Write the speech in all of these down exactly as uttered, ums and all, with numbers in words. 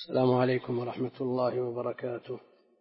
السلام عليكم ورحمة الله وبركاته.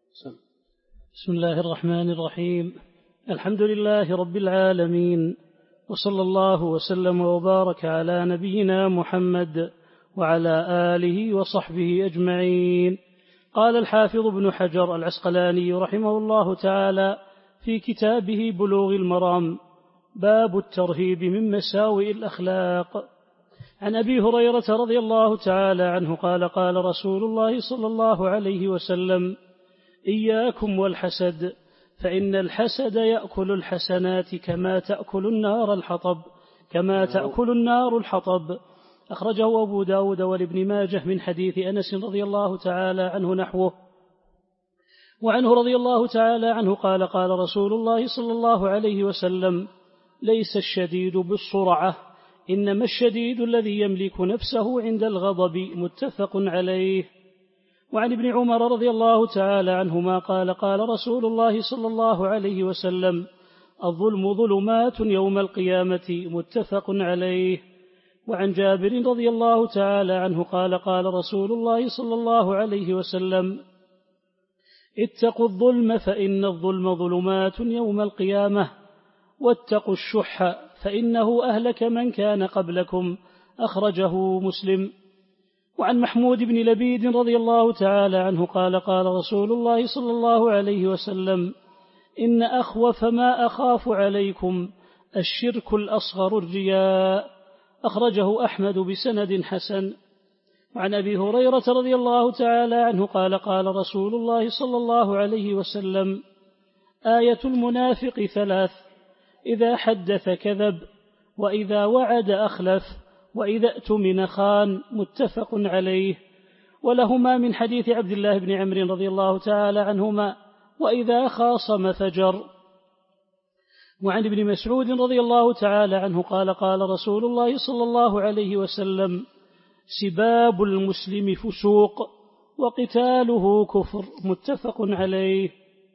بسم الله الرحمن الرحيم. الحمد لله رب العالمين، وصلى الله وسلم وبارك على نبينا محمد وعلى آله وصحبه أجمعين. قال الحافظ ابن حجر العسقلاني رحمه الله تعالى في كتابه بلوغ المرام: باب الترهيب من مساوئ الأخلاق. عن أبي هريرة رضي الله تعالى عنه قال: قال رسول الله صلى الله عليه وسلم: إياكم والحسد، فإن الحسد يأكل الحسنات كما تأكل النار الحطب كما تأكل النار الحطب. أخرجه أبو داود والابن ماجه من حديث أنس رضي الله تعالى عنه نحوه. وعنه رضي الله تعالى عنه قال: قال رسول الله صلى الله عليه وسلم: ليس الشديد بالصرعة، إنما الشديد الذي يملك نفسه عند الغضب. متفق عليه. وعن ابن عمر رضي الله تعالى عنهما قال: قال رسول الله صلى الله عليه وسلم: الظلم ظلمات يوم القيامة. متفق عليه. وعن جابر رضي الله تعالى عنه قال: قال رسول الله صلى الله عليه وسلم: اتقوا الظلم فإن الظلم ظلمات يوم القيامة، واتقوا الشح فإنه أهلك من كان قبلكم. أخرجه مسلم. وعن محمود بن لبيد رضي الله تعالى عنه قال: قال رسول الله صلى الله عليه وسلم: إن أخوف ما أخاف عليكم الشرك الأصغر الرياء. أخرجه أحمد بسند حسن. وعن أبي هريرة رضي الله تعالى عنه قال: قال رسول الله صلى الله عليه وسلم: آية المنافق ثلاث: إذا حدث كذب، وإذا وعد أخلف، وإذا اؤتمن خان. متفق عليه. ولهما من حديث عبد الله بن عمرو رضي الله تعالى عنهما: وإذا خاصم فجر. وعن ابن مسعود رضي الله تعالى عنه قال: قال رسول الله صلى الله عليه وسلم: سباب المسلم فسوق، وقتاله كفر. متفق عليه.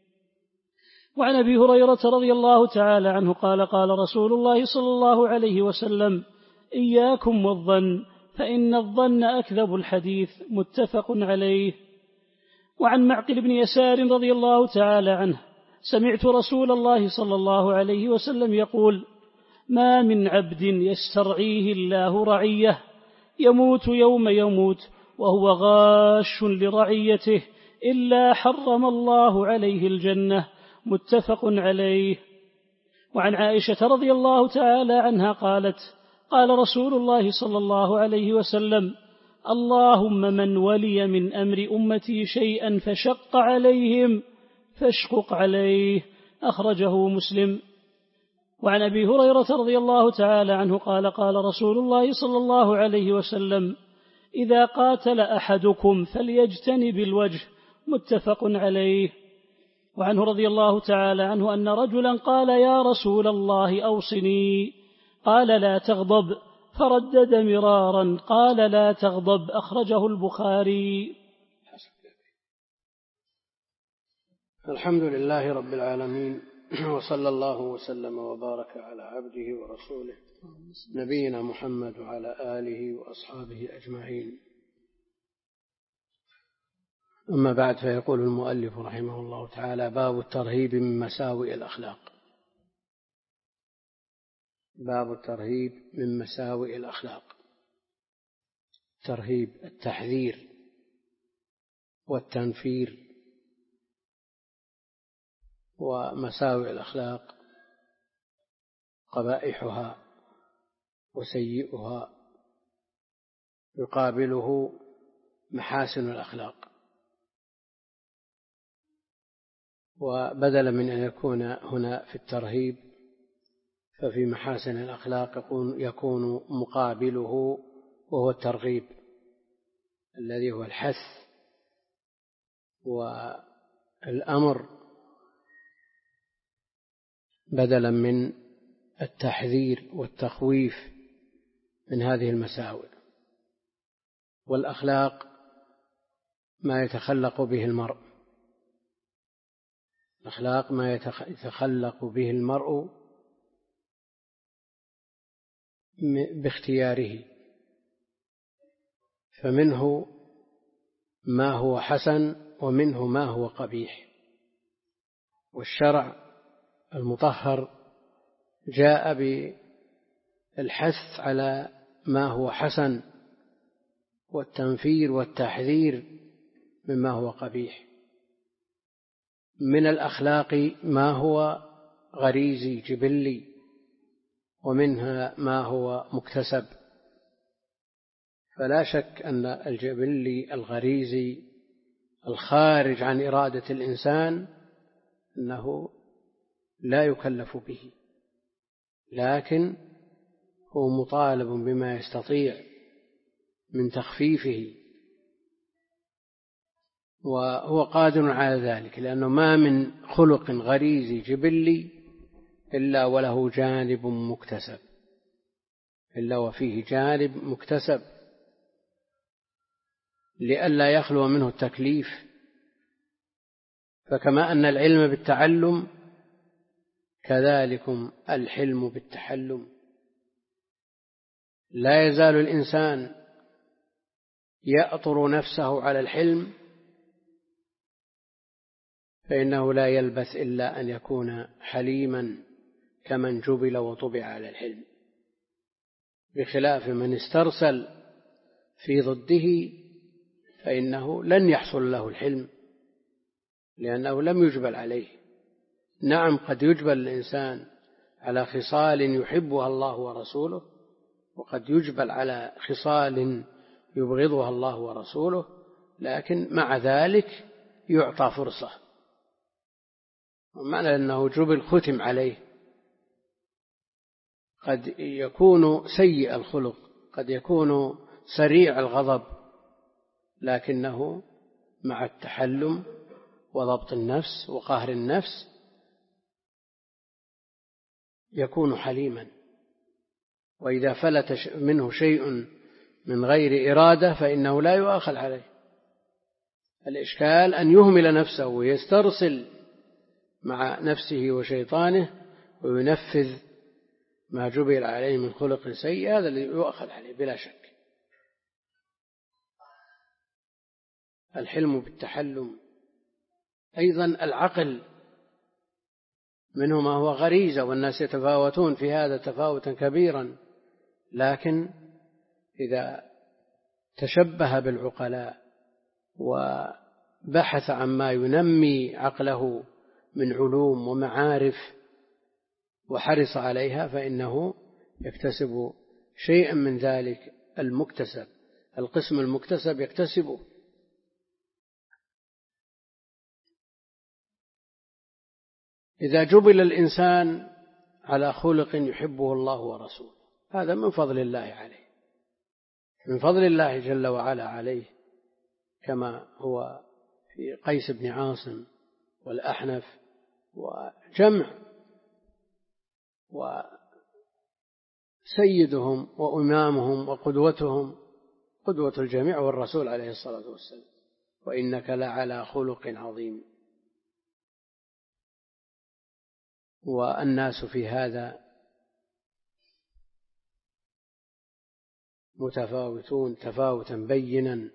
وعن أبي هريرة رضي الله تعالى عنه قال: قال رسول الله صلى الله عليه وسلم: إياكم والظن، فإن الظن أكذب الحديث. متفق عليه. وعن معقل بن يسار رضي الله تعالى عنه: سمعت رسول الله صلى الله عليه وسلم يقول: ما من عبد يسترعيه الله رعية يموت يوم يموت وهو غاش لرعيته إلا حرم الله عليه الجنة. متفق عليه. وعن عائشة رضي الله تعالى عنها قالت: قال رسول الله صلى الله عليه وسلم: اللهم من ولي من أمر أمتي شيئا فشق عليهم فاشقق عليه. أخرجه مسلم. وعن أبي هريرة رضي الله تعالى عنه قال: قال رسول الله صلى الله عليه وسلم: إذا قاتل أحدكم فليجتنب الوجه. متفق عليه. وعنه رضي الله تعالى عنه أن رجلا قال: يا رسول الله أوصني. قال: لا تغضب. فردد مرارا قال: لا تغضب. أخرجه البخاري. الحمد لله رب العالمين، وصلى الله وسلم وبارك على عبده ورسوله نبينا محمد وعلى آله وأصحابه أجمعين. أما بعد، فيقول المؤلف رحمه الله تعالى: باب الترهيب من مساوئ الأخلاق. باب الترهيب من مساوئ الأخلاق. ترهيب التحذير والتنفير. ومساوئ الأخلاق قبائحها وسيئها، يقابله محاسن الأخلاق. وبدلا من أن يكون هنا في الترهيب، ففي محاسن الأخلاق يكون مقابله وهو الترغيب، الذي هو الحث والأمر، بدلا من التحذير والتخويف من هذه المساوئ. والأخلاق ما يتخلق به المرء، الأخلاق ما يتخلق به المرء باختياره، فمنه ما هو حسن ومنه ما هو قبيح. والشرع المطهر جاء بالحث على ما هو حسن والتنفير والتحذير مما هو قبيح. من الأخلاق ما هو غريزي جبلي، ومنها ما هو مكتسب. فلا شك أن الجبلي الغريزي الخارج عن إرادة الإنسان أنه لا يكلف به، لكن هو مطالب بما يستطيع من تخفيفه، وهو قادر على ذلك، لأنه ما من خلق غريزي جبلي إلا وله جانب مكتسب، إلا وفيه جانب مكتسب لئلا يخلو منه التكليف. فكما أن العلم بالتعلم كذلكم الحلم بالتحلم. لا يزال الإنسان يأطر نفسه على الحلم، فإنه لا يلبث إلا أن يكون حليما كمن جبل وطبع على الحلم، بخلاف من استرسل في ضده فإنه لن يحصل له الحلم، لأنه لم يجبل عليه. نعم، قد يجبل الإنسان على خصال يحبها الله ورسوله، وقد يجبل على خصال يبغضها الله ورسوله، لكن مع ذلك يعطى فرصة. ومعنى أنه جبل ختم عليه. قد يكون سيء الخلق، قد يكون سريع الغضب، لكنه مع التحلم وضبط النفس وقهر النفس يكون حليما. وإذا فلت منه شيء من غير إرادة فإنه لا يؤاخذ عليه. الإشكال أن يهمل نفسه ويسترسل مع نفسه وشيطانه وينفذ ما جبل عليه من خلق سيء، هذا الذي يؤاخذ عليه بلا شك. الحلم بالتحلم. أيضا العقل منه ما هو غريزة، والناس يتفاوتون في هذا تفاوتا كبيرا، لكن إذا تشبه بالعقلاء وبحث عما ينمي عقله من علوم ومعارف وحرص عليها فإنه يكتسب شيئا من ذلك المكتسب. القسم المكتسب يكتسبه. إذا جبل الإنسان على خلق يحبه الله ورسوله هذا من فضل الله عليه، من فضل الله جل وعلا عليه، كما هو في قيس بن عاصم والأحنف وجمع، وسيدهم وإمامهم وقدوتهم قدوة الجميع والرسول عليه الصلاة والسلام: وإنك لعلى خلق عظيم. والناس في هذا متفاوتون تفاوتا بينا،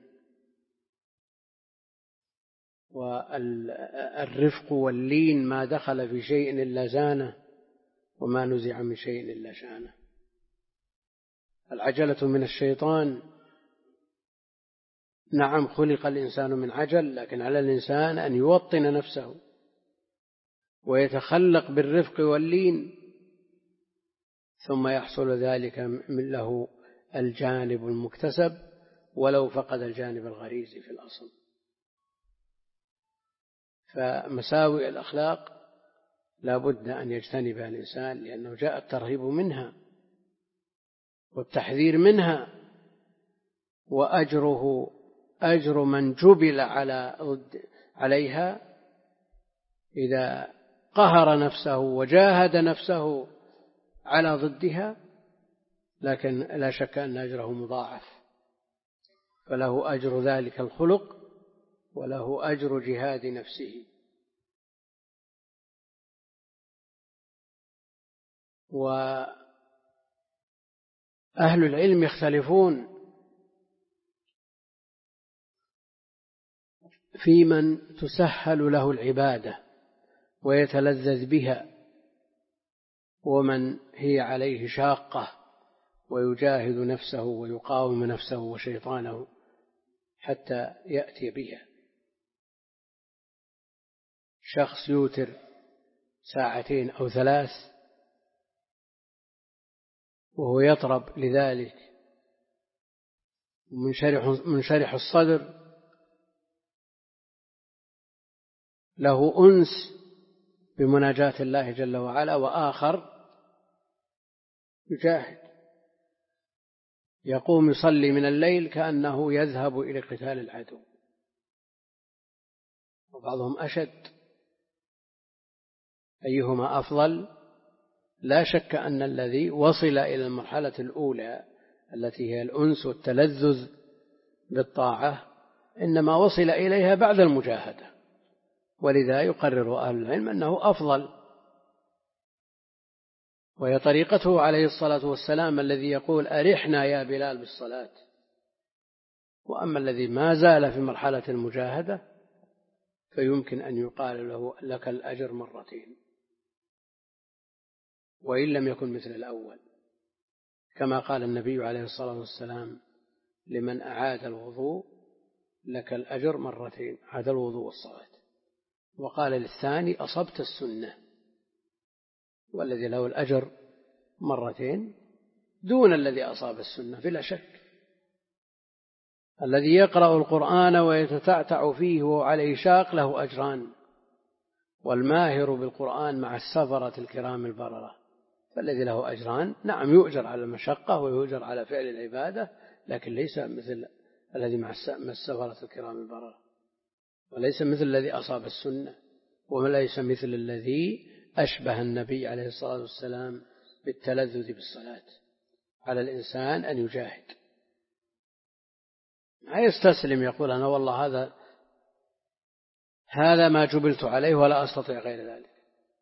والرفق واللين ما دخل في شيء إلا زانه، وما نزع من شيء إلا شانه. العجلة من الشيطان. نعم، خلق الإنسان من عجل، لكن على الإنسان أن يوطن نفسه ويتخلق بالرفق واللين، ثم يحصل ذلك من له الجانب المكتسب ولو فقد الجانب الغريزي في الأصل. فمساوئ الأخلاق لا بد أن يجتنبها الإنسان، لأنه جاء الترهيب منها والتحذير منها، وأجره أجر من جبل على عليها إذا قهر نفسه وجاهد نفسه على ضدها، لكن لا شك أن أجره مضاعف، فله أجر ذلك الخلق وله أجر جهاد نفسه. وأهل العلم يختلفون في من تسهل له العبادة ويتلذذ بها، ومن هي عليه شاقة ويجاهد نفسه ويقاوم نفسه وشيطانه حتى يأتي بها. شخص يوتر ساعتين أو ثلاث وهو يطرب لذلك منشرح الصدر، له أنس بمناجاة الله جل وعلا، وآخر يجاهد يقوم يصلي من الليل كأنه يذهب إلى قتال العدو، وبعضهم أشد. أيهما أفضل؟ لا شك أن الذي وصل إلى المرحلة الأولى التي هي الأنس والتلذذ بالطاعة إنما وصل إليها بعد المجاهدة، ولذا يقرر أهل العلم أنه أفضل. وهي طريقته عليه الصلاة والسلام الذي يقول أرحنا يا بلال بالصلاة. وأما الذي ما زال في مرحلة المجاهدة فيمكن أن يقال له لك الأجر مرتين وإن لم يكن مثل الأول، كما قال النبي عليه الصلاة والسلام لمن أعاد الوضوء لك الأجر مرتين، عاد الوضوء والصلاة. وقال للثاني أصبت السنة، والذي له الأجر مرتين دون الذي أصاب السنة بلا شك. الذي يقرأ القرآن ويتتعتع فيه وعليه شاق له أجران، والماهر بالقرآن مع السفرة الكرام البررة، فالذي له أجران نعم يؤجر على المشقة ويؤجر على فعل العبادة، لكن ليس مثل الذي مع السفرة الكرام البررة، وليس مثل الذي أصاب السنة، وليس مثل الذي أشبه النبي عليه الصلاة والسلام بالتلذذ بالصلاة. على الإنسان أن يجاهد، ما يستسلم يقول أنا والله هذا هذا ما جبلت عليه ولا أستطيع غير ذلك.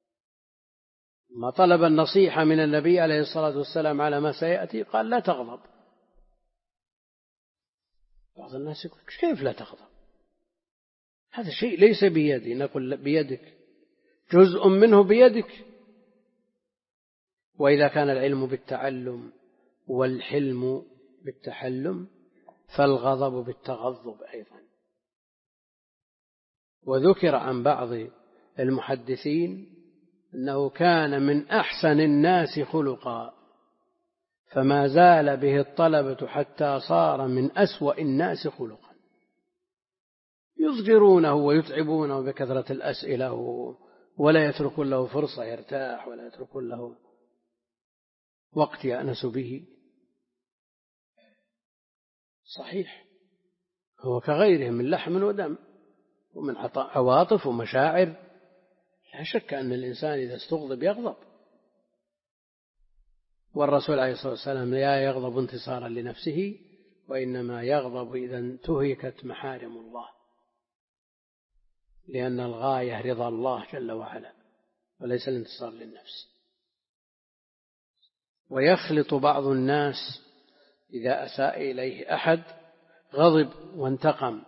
ما طلب النصيحة من النبي عليه الصلاة والسلام على ما سيأتي قال لا تغضب. بعض الناس يقول كيف لا تغضب؟ هذا شيء ليس بيدي. نقول بيدك، جزء منه بيدك. وإذا كان العلم بالتعلم والحلم بالتحلم فالغضب بالتغضب أيضا. وذكر عن بعض المحدثين أنه كان من أحسن الناس خلقا، فما زال به الطلبة حتى صار من أسوأ الناس خلقا، يضجرونه ويتعبونه بكثرة الأسئلة ولا يتركون له فرصة يرتاح ولا يتركون له وقت يأنس به. صحيح هو كغيرهم من لحم ودم ومن عواطف ومشاعر، لا شك أن الإنسان إذا استغضب يغضب، والرسول عليه الصلاة والسلام لا يغضب انتصارا لنفسه، وإنما يغضب إذا انتهكت محارم الله، لأن الغاية رضا الله جل وعلا وليس الانتصار للنفس. ويخلط بعض الناس إذا أساء إليه أحد غضب وانتقم،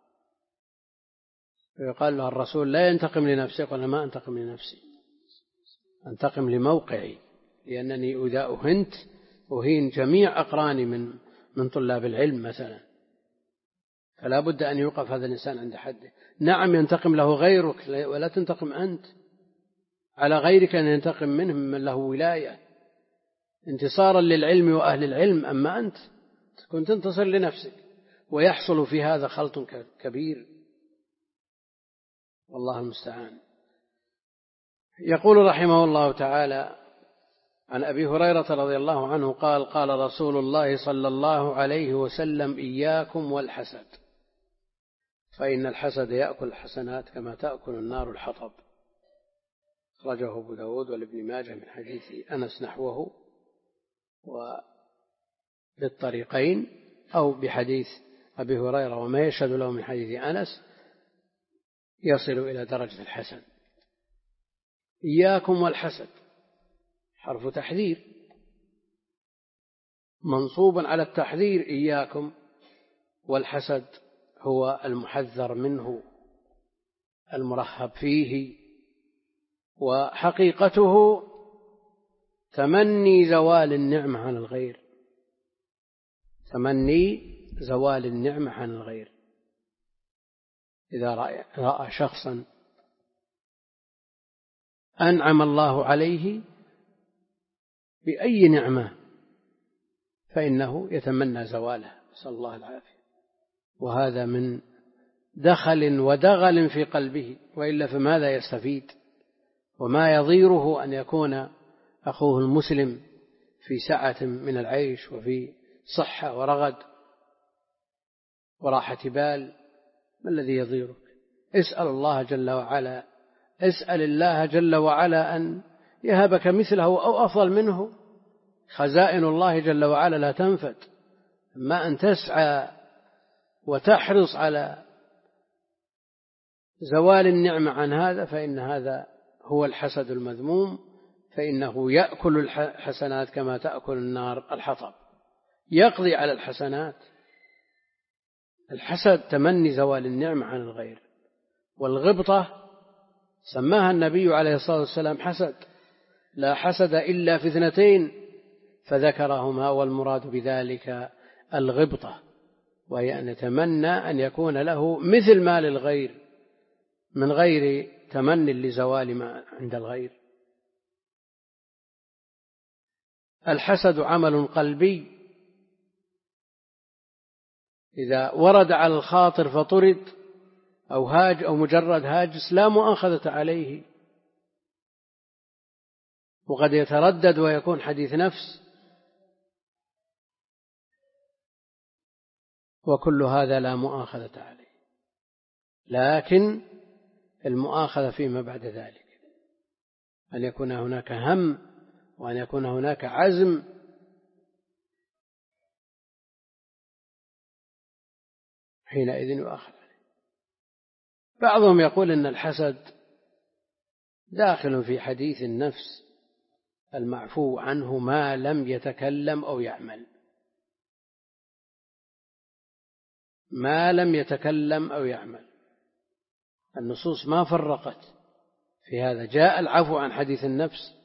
ويقال له الرسول لا ينتقم لنفسه، قال ما أنتقم لنفسي، أنتقم لموقعي، لأنني إذا أهنت أهين جميع أقراني من من طلاب العلم مثلا، فلا بد أن يوقف هذا الإنسان عند حده. نعم ينتقم له غيرك ولا تنتقم أنت، على غيرك أن ينتقم منه من له ولاية انتصارا للعلم وأهل العلم، أما أنت تكون تنتصر لنفسك، ويحصل في هذا خلط كبير والله المستعان. يقول رحمه الله تعالى عن أبي هريرة رضي الله عنه قال قال رسول الله صلى الله عليه وسلم إياكم والحسد، فإن الحسد يأكل الحسنات كما تأكل النار الحطب. أخرجه أبو داود والابن ماجه من حديث أنس نحوه، وبالطريقين أو بحديث أبي هريرة وما يشهد له من حديث أنس يصل إلى درجة الحسن. إياكم والحسد حرف تحذير منصوب على التحذير إياكم، والحسد هو المحذر منه المرحب فيه، وحقيقته تمني زوال النعمة عن الغير، تمني زوال النعمة عن الغير. إذا رأى, رأى شخصا أنعم الله عليه بأي نعمة فإنه يتمنى زواله، نسأل الله العافية، وهذا من دخل ودغل في قلبه، وإلا فماذا يستفيد؟ وما يضيره أن يكون أخوه المسلم في سعة من العيش وفي صحة ورغد وراحة بال، ما الذي يضيرك؟ اسأل الله جل وعلا، اسأل الله جل وعلا أن يهبك مثله أو أفضل منه. خزائن الله جل وعلا لا تنفد، أما أن تسعى وتحرص على زوال النعمة عن هذا فإن هذا هو الحسد المذموم، فإنه يأكل الحسنات كما تأكل النار الحطب، يقضي على الحسنات. الحسد تمني زوال النعمة عن الغير، والغبطة سماها النبي عليه الصلاة والسلام حسد، لا حسد إلا في اثنتين فذكرهما، والمراد بذلك الغبطة، وهي أن يتمنى أن يكون له مثل ما للغير من غير تمني لزوال ما عند الغير. الحسد عمل قلبي، إذا ورد على الخاطر فطرد أو هاج أو مجرد هاجس لا مؤاخذة عليه، وقد يتردد ويكون حديث نفس، وكل هذا لا مؤاخذة عليه، لكن المؤاخذة فيما بعد ذلك أن يكون هناك هم وأن يكون هناك عزم حينئذ يؤاخذ عليه. بعضهم يقول إن الحسد داخل في حديث النفس المعفو عنه ما لم يتكلم أو يعمل، ما لم يتكلم أو يعمل. النصوص ما فرقت في هذا، جاء العفو عن حديث النفس،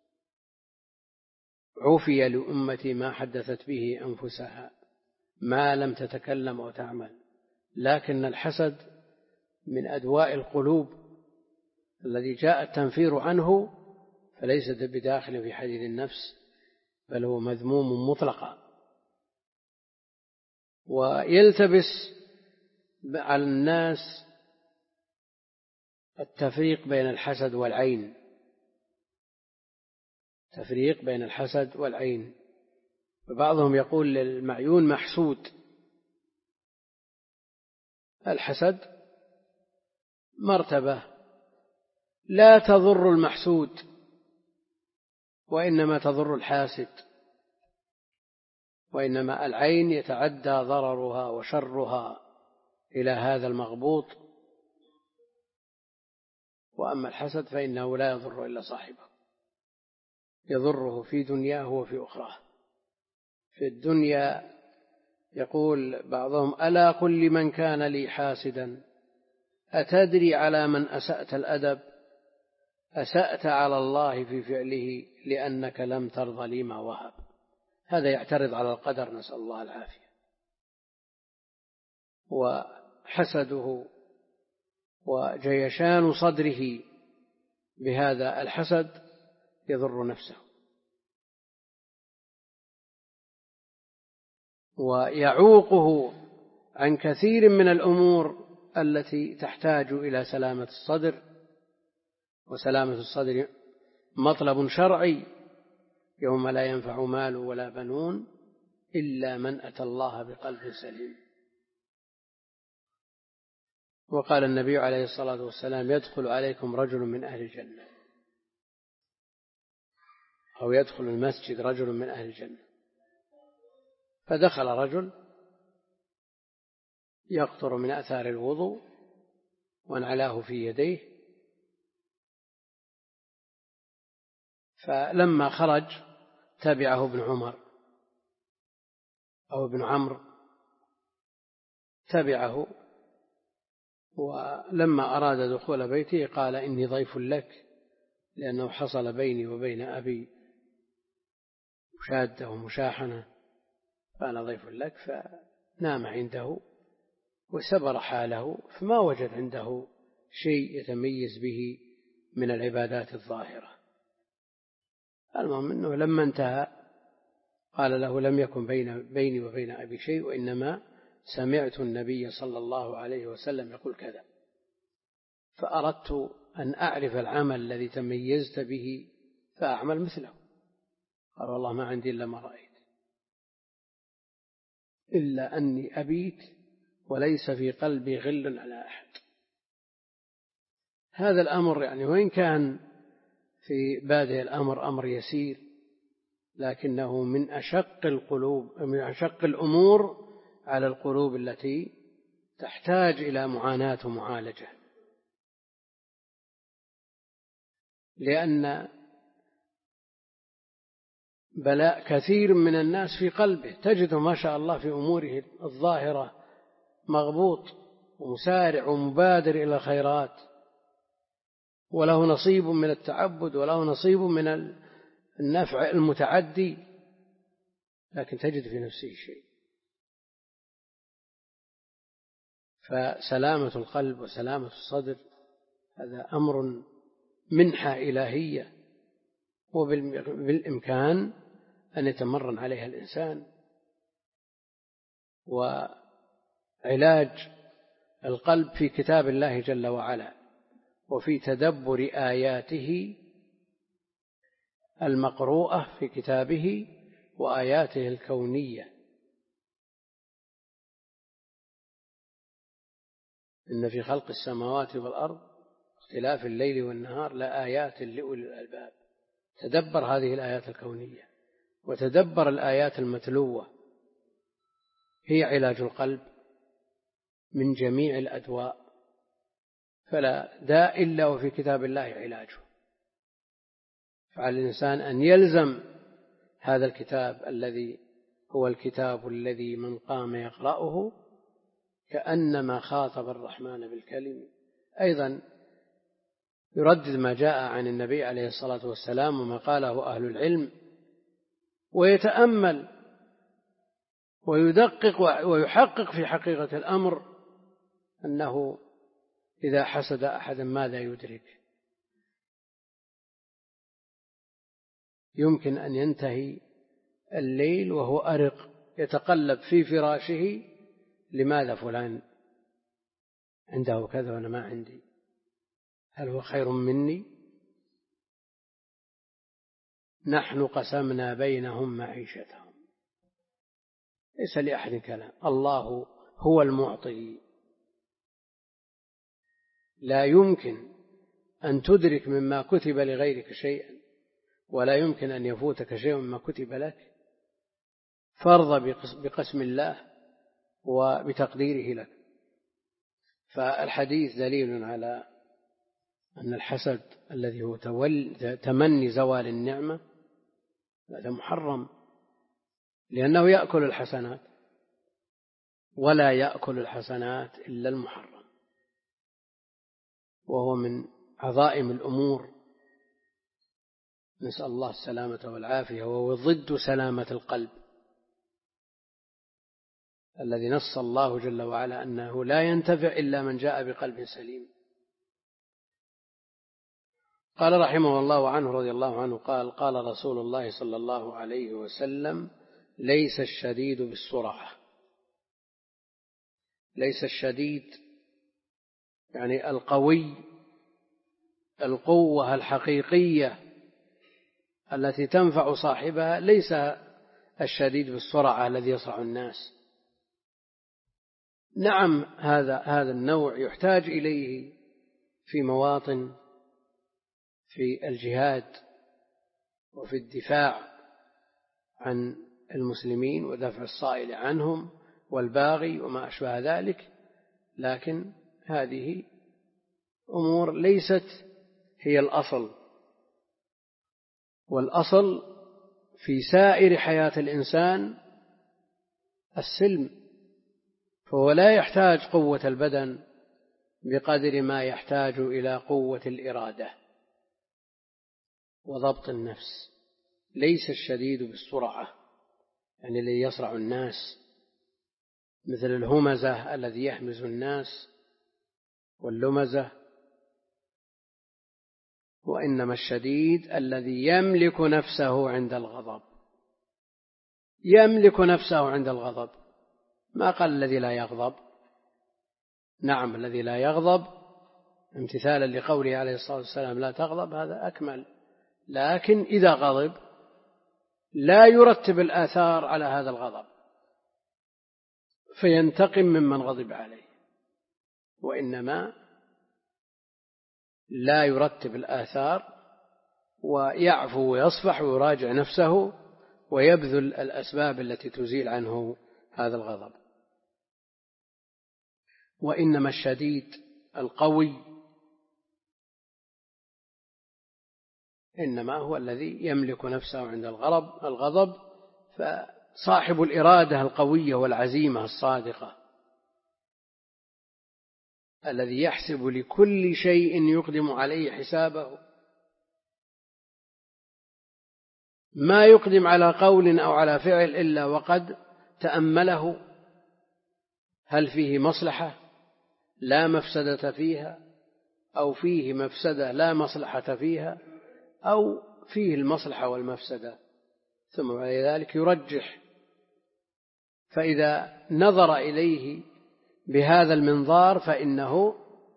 عفي لأمتي ما حدثت به أنفسها ما لم تتكلم أو تعمل. لكن الحسد من أدواء القلوب الذي جاء التنفير عنه فليس بداخل في حديث النفس، بل هو مذموم مطلقا. ويلتبس على الناس التفريق بين الحسد والعين، تفريق بين الحسد والعين، فبعضهم يقول للمعيون محسود. الحسد مرتبة لا تضر المحسود وإنما تضر الحاسد، وإنما العين يتعدى ضررها وشرها إلى هذا المغبوط، وأما الحسد فإنه لا يضر إلا صاحبه، يضره في دنياه وفي أخراه. في الدنيا يقول بعضهم ألا قل لمن كان لي حاسدا أتدري على من أسأت الأدب، أسأت على الله في فعله لأنك لم ترض لي ما وهب. هذا يعترض على القدر، نسأل الله العافية. وحسده وجيشان صدره بهذا الحسد يضر نفسه، ويعوقه عن كثير من الأمور التي تحتاج إلى سلامة الصدر، وسلامة الصدر مطلب شرعي، يوم لا ينفع مال ولا بنون إلا من أتى الله بقلب سليم. وقال النبي عليه الصلاة والسلام يدخل عليكم رجل من أهل الجنة، أو يدخل المسجد رجل من أهل الجنة، فدخل رجل يقطر من أثار الوضوء وانعلاه في يديه، فلما خرج تبعه ابن عمر أو ابن عمرو، تبعه ولما أراد دخول بيته قال إني ضيف لك، لأنه حصل بيني وبين أبي مشادة ومشاحنة، فأنا ضيف لك. فنام عنده وسبر حاله، فما وجد عنده شيء يتميز به من العبادات الظاهرة. المهم أنه لما انتهى قال له لم يكن بين بيني وبين أبي شيء، وإنما سمعت النبي صلى الله عليه وسلم يقول كذا، فأردت أن أعرف العمل الذي تميزت به فأعمل مثله. قال والله ما عندي إلا ما رأيت، إلا أني أبيت وليس في قلبي غل على أحد. هذا الأمر يعني وإن كان في بادئ الأمر أمر يسير، لكنه من أشق القلوب، من أشق الأمور على القلوب التي تحتاج إلى معاناة ومعالجة، لأن بلاء كثير من الناس في قلبه تجده ما شاء الله في أموره الظاهرة مغبوط ومسارع ومبادر إلى الخيرات، وله نصيب من التعبد وله نصيب من النفع المتعدي، لكن تجد في نفسه شيء. فسلامة القلب وسلامة الصدر هذا أمر منحة إلهية، وبالإمكان أن يتمرن عليها الإنسان. وعلاج القلب في كتاب الله جل وعلا، وفي تدبر آياته المقروءة في كتابه وآياته الكونية. إن في خلق السماوات والأرض اختلاف الليل والنهار لآيات لأولي الألباب. تدبر هذه الآيات الكونية وتدبر الآيات المتلوة، هي علاج القلب من جميع الأدواء، فلا داء إلا وفي كتاب الله علاجه. فعلى الإنسان أن يلزم هذا الكتاب الذي هو الكتاب الذي من قام يقرأه كأنما خاطب الرحمن بالكلم. أيضا يردد ما جاء عن النبي عليه الصلاة والسلام وما قاله أهل العلم، ويتأمل ويدقق ويحقق في حقيقة الأمر، أنه إذا حسد أحدا ماذا يدرك؟ يمكن أن ينتهي الليل وهو أرق يتقلب في فراشه، لماذا فلان عنده كذا وأنا ما عندي؟ هل هو خير مني؟ نحن قسمنا بينهم معيشتهم، ليس لأحد كلام، الله هو المعطي. لا يمكن أن تدرك مما كتب لغيرك شيئا، ولا يمكن أن يفوتك شيء مما كتب لك. فارض بقسم الله وبتقديره لك. فالحديث دليل على أن الحسد الذي هو تمني زوال النعمة هذا محرم، لأنه يأكل الحسنات، ولا يأكل الحسنات إلا المحرم، وهو من عظائم الأمور. نسأل الله السلامة والعافية، وهو ضد سلامة القلب الذي نص الله جل وعلا أنه لا ينتفع إلا من جاء بقلب سليم. قال رحمه الله عنه رضي الله عنه قال قال رسول الله صلى الله عليه وسلم: ليس الشديد بالسرعة. ليس الشديد يعني القوي، القوة الحقيقية التي تنفع صاحبها، ليس الشديد بالسرعة الذي يصرع الناس. نعم، هذا هذا النوع يحتاج إليه في مواطن، في الجهاد وفي الدفاع عن المسلمين ودفع الصائل عنهم والباغي وما أشبه ذلك، لكن هذه أمور ليست هي الأصل. والأصل في سائر حياة الإنسان السلم، فهو لا يحتاج قوة البدن بقدر ما يحتاج إلى قوة الإرادة وضبط النفس. ليس الشديد بالسرعة، يعني الذي يصرع الناس مثل الهمزة الذي يهمز الناس واللمزة، وإنما الشديد الذي يملك نفسه عند الغضب. يملك نفسه عند الغضب، ما قال الذي لا يغضب. نعم الذي لا يغضب امتثالا لقوله عليه الصلاة والسلام لا تغضب، هذا أكمل، لكن إذا غضب لا يرتب الآثار على هذا الغضب فينتقم ممن غضب عليه، وإنما لا يرتب الآثار ويعفو ويصفح ويراجع نفسه ويبذل الأسباب التي تزيل عنه هذا الغضب. وإنما الشديد القوي إنما هو الذي يملك نفسه عند الغضب الغضب فصاحب الإرادة القوية والعزيمة الصادقة الذي يحسب لكل شيء يقدم عليه حسابه، ما يقدم على قول أو على فعل إلا وقد تأمله، هل فيه مصلحة لا مفسدة فيها، أو فيه مفسدة لا مصلحة فيها، أو فيه المصلحة والمفسدة، ثم بعد ذلك يرجح. فإذا نظر إليه بهذا المنظار فإنه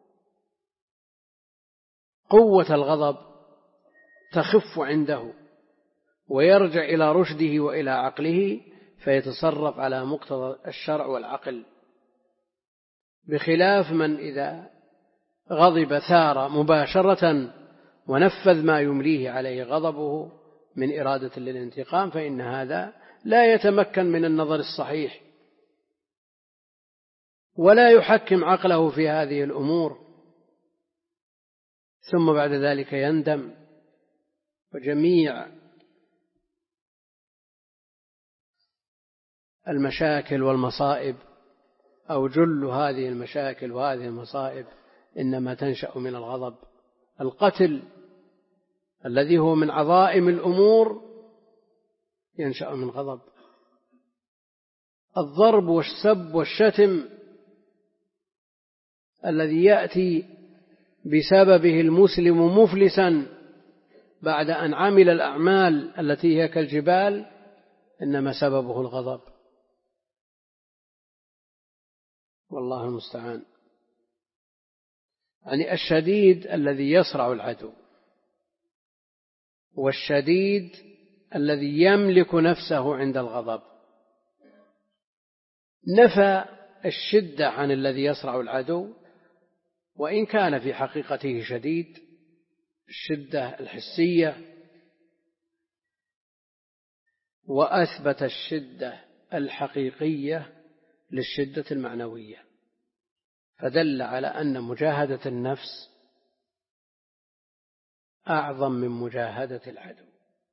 قوة الغضب تخف عنده ويرجع إلى رشده وإلى عقله فيتصرف على مقتضى الشرع والعقل، بخلاف من إذا غضب ثار مباشرة ونفذ ما يمليه عليه غضبه من إرادة للانتقام، فإن هذا لا يتمكن من النظر الصحيح ولا يحكم عقله في هذه الأمور، ثم بعد ذلك يندم. وجميع المشاكل والمصائب أو جل هذه المشاكل وهذه المصائب إنما تنشأ من الغضب. القتل الذي هو من عظائم الأمور ينشأ من غضب. الضرب والسب والشتم الذي يأتي بسببه المسلم مفلسا بعد أن عمل الأعمال التي هي كالجبال إنما سببه الغضب، والله المستعان. يعني الشديد الذي يصرع العدو، والشديد الذي يملك نفسه عند الغضب. نفى الشدة عن الذي يصرع العدو، وإن كان في حقيقته شديد، الشدة الحسية، وأثبت الشدة الحقيقية للشدة المعنوية، فدل على أن مجاهدة النفس أعظم من مجاهدة العدو،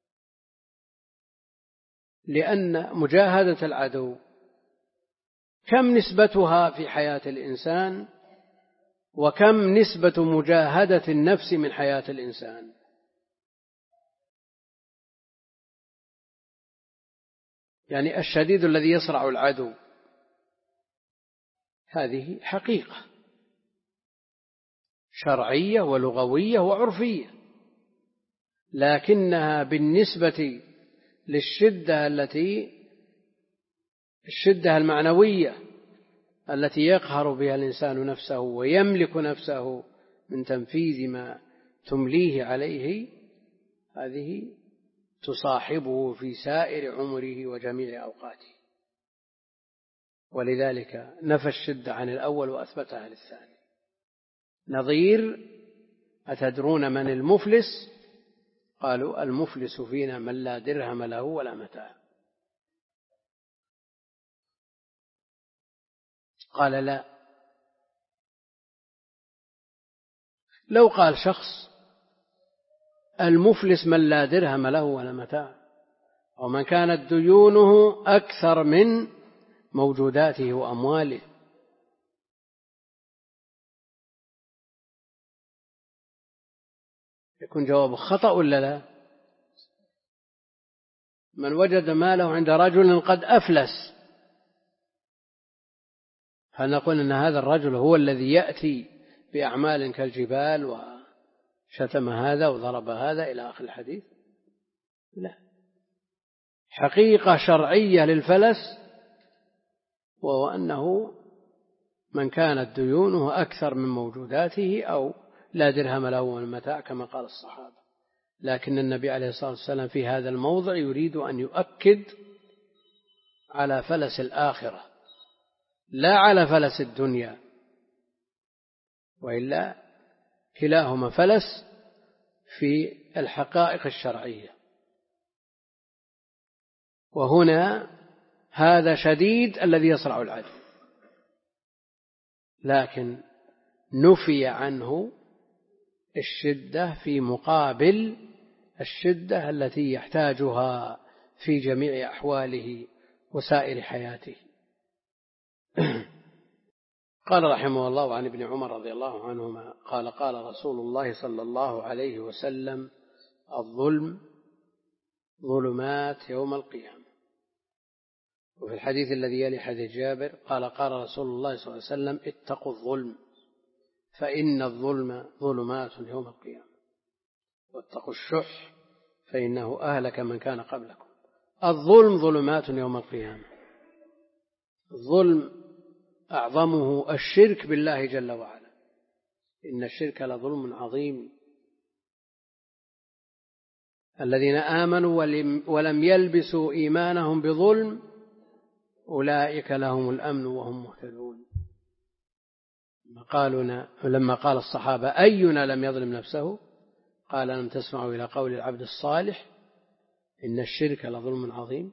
لأن مجاهدة العدو كم نسبتها في حياة الإنسان، وكم نسبة مجاهدة النفس من حياة الإنسان. يعني الشديد الذي يصرع العدو هذه حقيقة شرعية ولغوية وعرفية، لكنها بالنسبة للشدة التي الشدة المعنوية التي يقهر بها الإنسان نفسه ويملك نفسه من تنفيذ ما تمليه عليه، هذه تصاحبه في سائر عمره وجميع أوقاته. ولذلك نفى الشدة عن الأول وأثبتها للثاني. نظير أتدرون من المفلس؟ قالوا المفلس فينا من لا درهم له ولا متاع. قال لا، لو قال شخص المفلس من لا درهم له ولا متاع، ومن كانت ديونه أكثر من موجوداته وأمواله، يكون جوابه خطأ ولا لا؟ من وجد ماله عند رجل قد أفلس، هل نقول أن هذا الرجل هو الذي يأتي بأعمال كالجبال وشتم هذا وضرب هذا إلى آخر الحديث؟ لا، حقيقة شرعية للفلس، وهو أنه من كانت ديونه أكثر من موجوداته أو لا درهم له من متاع كما قال الصحابة. لكن النبي عليه الصلاة والسلام في هذا الموضع يريد أن يؤكد على فلس الآخرة لا على فلس الدنيا، وإلا كلاهما فلس في الحقائق الشرعية. وهنا هذا شديد الذي يصرع العدو، لكن نفي عنه الشدة في مقابل الشدة التي يحتاجها في جميع أحواله وسائر حياته. قال رحمه الله عن ابن عمر رضي الله عنهما قال قال رسول الله صلى الله عليه وسلم: الظلم ظلمات يوم القيامة. وفي الحديث الذي يلي حديث جابر قال قال رسول الله صلى الله عليه وسلم: اتقوا الظلم فإن الظلم ظلمات يوم القيامة، واتقوا الشح فإنه أهلك من كان قبلكم. الظلم ظلمات يوم القيامة. الظلم أعظمه الشرك بالله جل وعلا، إن الشرك لظلم عظيم. الذين آمنوا ولم يلبسوا إيمانهم بظلم أولئك لهم الأمن وهم مهتدون. قالوا لما قال الصحابة: أينا لم يظلم نفسه؟ قال: لم تسمعوا إلى قول العبد الصالح إن الشرك لظلم عظيم.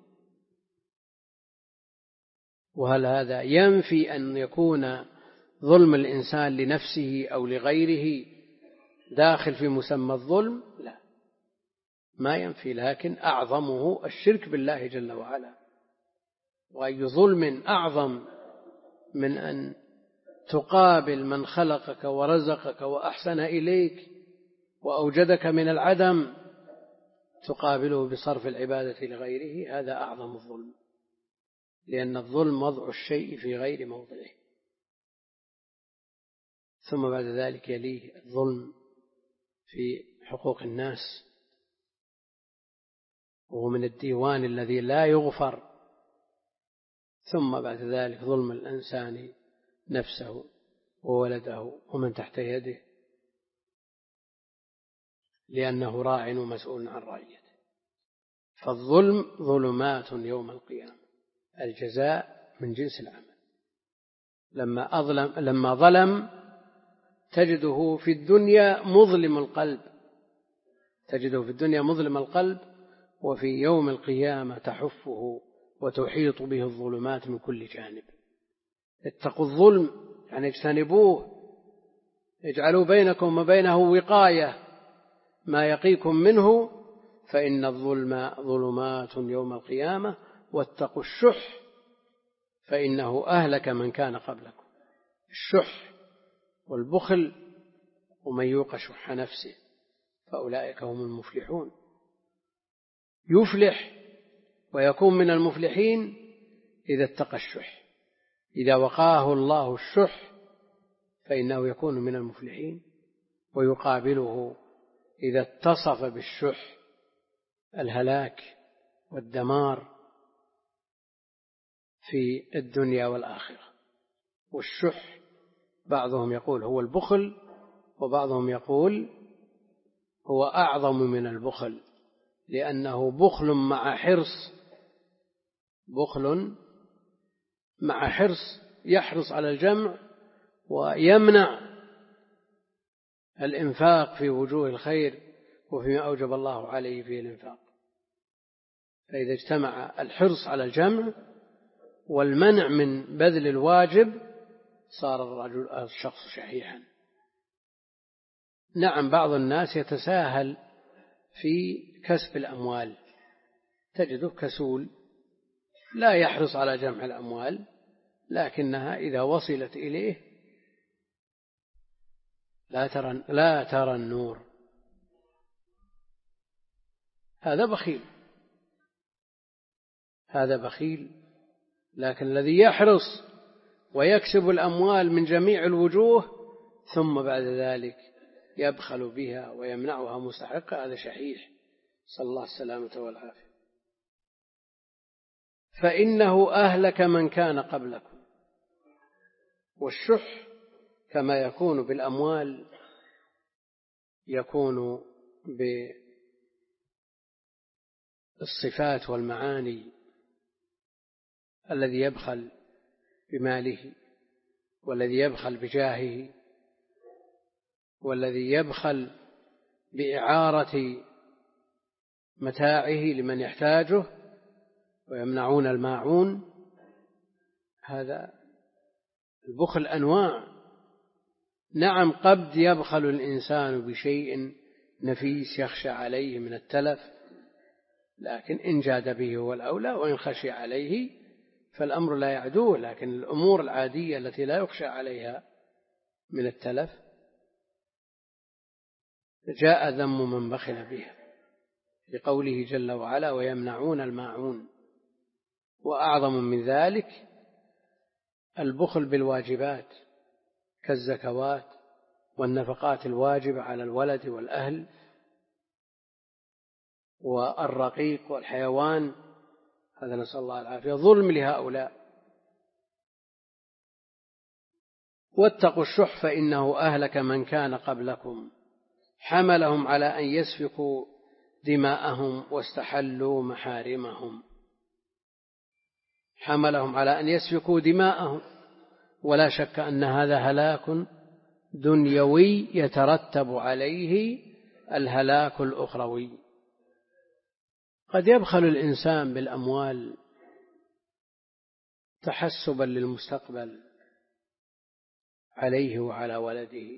وهل هذا ينفي أن يكون ظلم الإنسان لنفسه أو لغيره داخل في مسمى الظلم؟ لا، ما ينفي، لكن أعظمه الشرك بالله جل وعلا. وأي ظلم أعظم من أن تقابل من خلقك ورزقك وأحسن إليك وأوجدك من العدم تقابله بصرف العبادة لغيره؟ هذا أعظم الظلم، لأن الظلم وضع الشيء في غير موضعه. ثم بعد ذلك يليه الظلم في حقوق الناس، وهو من الديوان الذي لا يغفر. ثم بعد ذلك ظلم الإنسان نفسه وولده ومن تحت يده، لأنه راع ومسؤول عن رعيته. فالظلم ظلمات يوم القيامة، الجزاء من جنس العمل. لما أظلم لما ظلم تجده في الدنيا مظلم القلب، تجده في الدنيا مظلم القلب، وفي يوم القيامة تحفه وتحيط به الظلمات من كل جانب. اتقوا الظلم يعني اجتنبوه، اجعلوا بينكم وبينه وقاية ما يقيكم منه، فإن الظلم ظلمات يوم القيامة. واتقوا الشح فإنه أهلك من كان قبلكم. الشح والبخل، ومن يوق شح نفسه فأولئك هم المفلحون. يفلح ويكون من المفلحين إذا اتقى الشح، إذا وقاه الله الشح فإنه يكون من المفلحين. ويقابله إذا اتصف بالشح الهلاك والدمار في الدنيا والآخرة. والشح بعضهم يقول هو البخل، وبعضهم يقول هو أعظم من البخل، لأنه بخل مع حرص، بخل مع حرص، يحرص على الجمع ويمنع الإنفاق في وجوه الخير وفيما أوجب الله عليه فيه الإنفاق. فإذا اجتمع الحرص على الجمع والمنع من بذل الواجب صار الرجل الشخص شحيحا. نعم، بعض الناس يتساهل في كسب الأموال، تجده كسول لا يحرص على جمع الأموال، لكنها إذا وصلت إليه لا ترى لا ترى النور. هذا بخيل، هذا بخيل. لكن الذي يحرص ويكسب الأموال من جميع الوجوه ثم بعد ذلك يبخل بها ويمنعها مستحقة، هذا شحيح، صلى الله السلامة والعافية. فإنه أهلك من كان قبلكم. والشح كما يكون بالأموال يكون بالصفات والمعاني. الذي يبخل بماله، والذي يبخل بجاهه، والذي يبخل بإعارة متاعه لمن يحتاجه ويمنعون الماعون، هذا البخل أنواع. نعم، قد يبخل الإنسان بشيء نفيس يخشى عليه من التلف، لكن إن جاد به هو الأولى، وإن خشي عليه فالأمر لا يعدوه. لكن الأمور العادية التي لا يخشى عليها من التلف جاء ذم من بخل بها لقوله جل وعلا ويمنعون الماعون. وأعظم من ذلك البخل بالواجبات كالزكوات والنفقات الواجبة على الولد والأهل والرقيق والحيوان، هذا نسأل الله العافية، ظلم لهؤلاء. واتقوا الشح فإنه أهلك من كان قبلكم حملهم على أن يسفكوا دماءهم واستحلوا محارمهم. حملهم على أن يسفكوا دماءهم، ولا شك أن هذا هلاك دنيوي يترتب عليه الهلاك الأخروي. قد يبخل الإنسان بالأموال تحسبا للمستقبل عليه وعلى ولده،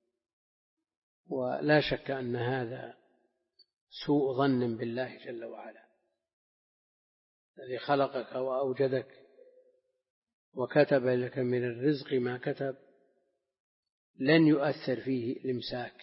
ولا شك أن هذا سوء ظن بالله جل وعلا الذي خلقك وأوجدك وكتب لك من الرزق ما كتب، لن يؤثر فيه الإمساك.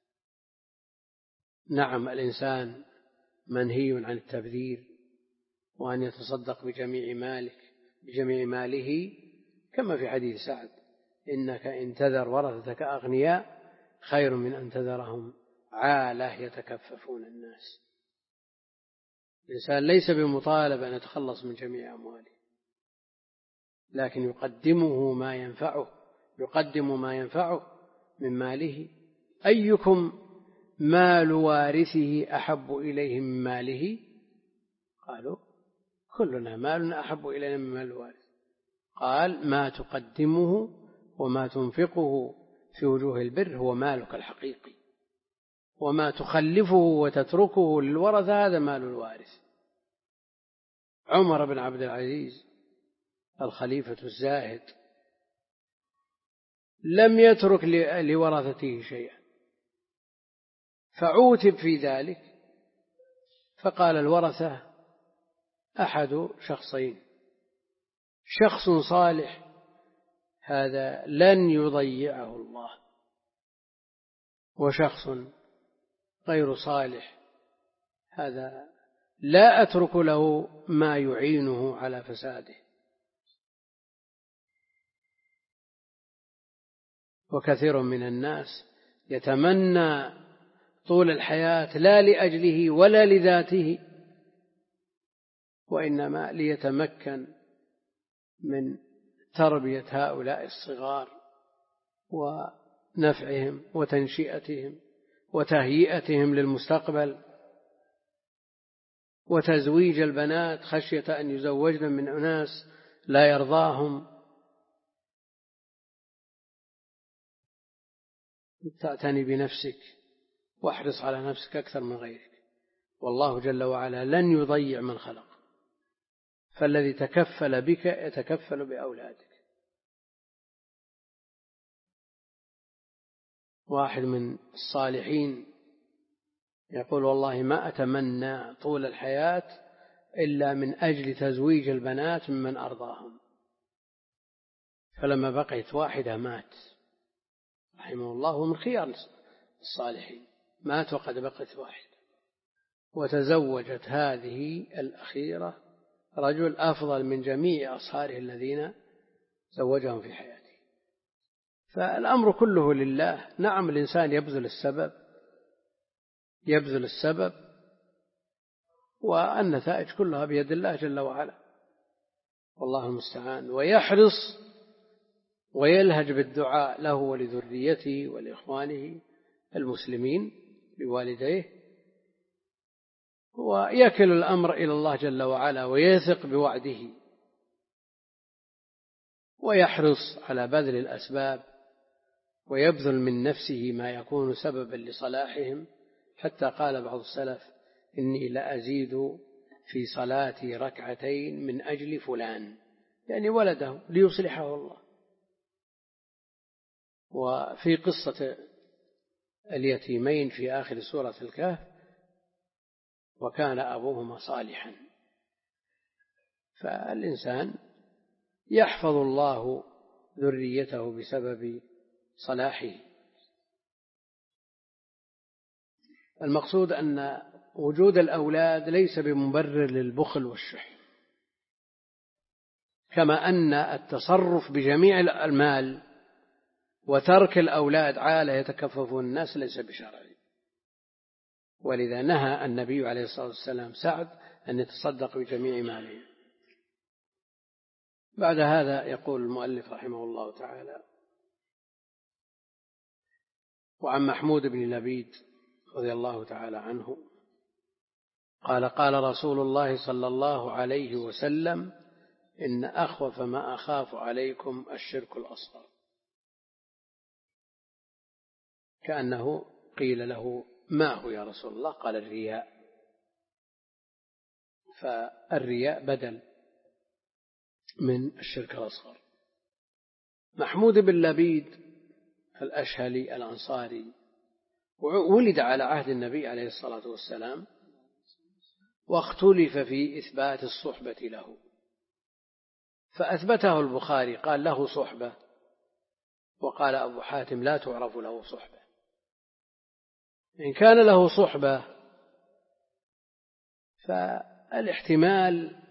نعم، الإنسان منهي عن التبذير وأن يتصدق بجميع مالك بجميع ماله، كما في حديث سعد إنك إن تذر ورثتك أغنياء خير من أن تذرهم عالة يتكففون الناس. الإنسان ليس بمطالب أن يتخلص من جميع أمواله، لكن يقدمه ما ينفعه يقدم ما ينفعه من ماله. أيكم مال وارثه أحب إليه من ماله؟ قالوا كلنا مالنا أحب إلينا من مال الوارث. قال ما تقدمه وما تنفقه في وجوه البر هو مالك الحقيقي، وما تخلفه وتتركه للورثة هذا مال الوارث. عمر بن عبد العزيز الخليفة الزاهد لم يترك لورثته شيئا، فعوتب في ذلك، فقال الورثة أحد شخصين: شخص صالح هذا لن يضيعه الله، وشخص غير صالح هذا لا أترك له ما يعينه على فساده. وكثير من الناس يتمنى طول الحياة لا لأجله ولا لذاته، وإنما ليتمكن من تربية هؤلاء الصغار ونفعهم وتنشئتهم وتهيئتهم للمستقبل، وتزويج البنات خشية أن يزوجن من أناس لا يرضاهم. تعتني بنفسك واحرص على نفسك أكثر من غيرك، والله جل وعلا لن يضيع من خلق، فالذي تكفل بك يتكفل بأولادك. واحد من الصالحين يقول والله ما أتمنى طول الحياة إلا من أجل تزويج البنات ممن أرضاهم، فلما بقيت واحدة مات رحمه الله، ومن خيار الصالحين مات وقد بقيت واحد. وتزوجت هذه الأخيرة رجل أفضل من جميع أصهاره الذين زوجهم في حياته. فالأمر كله لله. نعم الإنسان يبذل السبب يبذل السبب والنتائج كلها بيد الله جل وعلا، والله المستعان. ويحرص ويلهج بالدعاء له ولذريته ولإخوانه المسلمين بوالديه، ويكل الأمر إلى الله جل وعلا ويثق بوعده، ويحرص على بذل الأسباب ويبذل من نفسه ما يكون سببا لصلاحهم، حتى قال بعض السلف: إني لأزيد في صلاتي ركعتين من أجل فلان، يعني ولده ليصلحه الله. وفي قصة اليتيمين في آخر سورة الكهف: وكان أبوهما صالحا. فالإنسان يحفظ الله ذريته بسبب صلاحه. المقصود أن وجود الأولاد ليس بمبرر للبخل والشح، كما أن التصرف بجميع المال وترك الأولاد عالة يتكففون الناس ليس بشرعي. ولذا نهى النبي عليه الصلاة والسلام سعد أن يتصدق بجميع ماله. بعد هذا يقول المؤلف رحمه الله تعالى: وعن محمود بن لبيد رضي الله تعالى عنه قال: قال رسول الله صلى الله عليه وسلم: إن أخوف ما أخاف عليكم الشرك الأصغر. كأنه قيل له: ما هو يا رسول الله؟ قال: الرياء. فالرياء بدل من الشرك الأصغر. محمود بن لبيد الأشهلي الأنصاري ولد على عهد النبي عليه الصلاة والسلام، واختلف في إثبات الصحبة له، فأثبته البخاري قال له صحبة، وقال أبو حاتم لا تعرف له صحبة. إن كان له صحبة فالاحتمال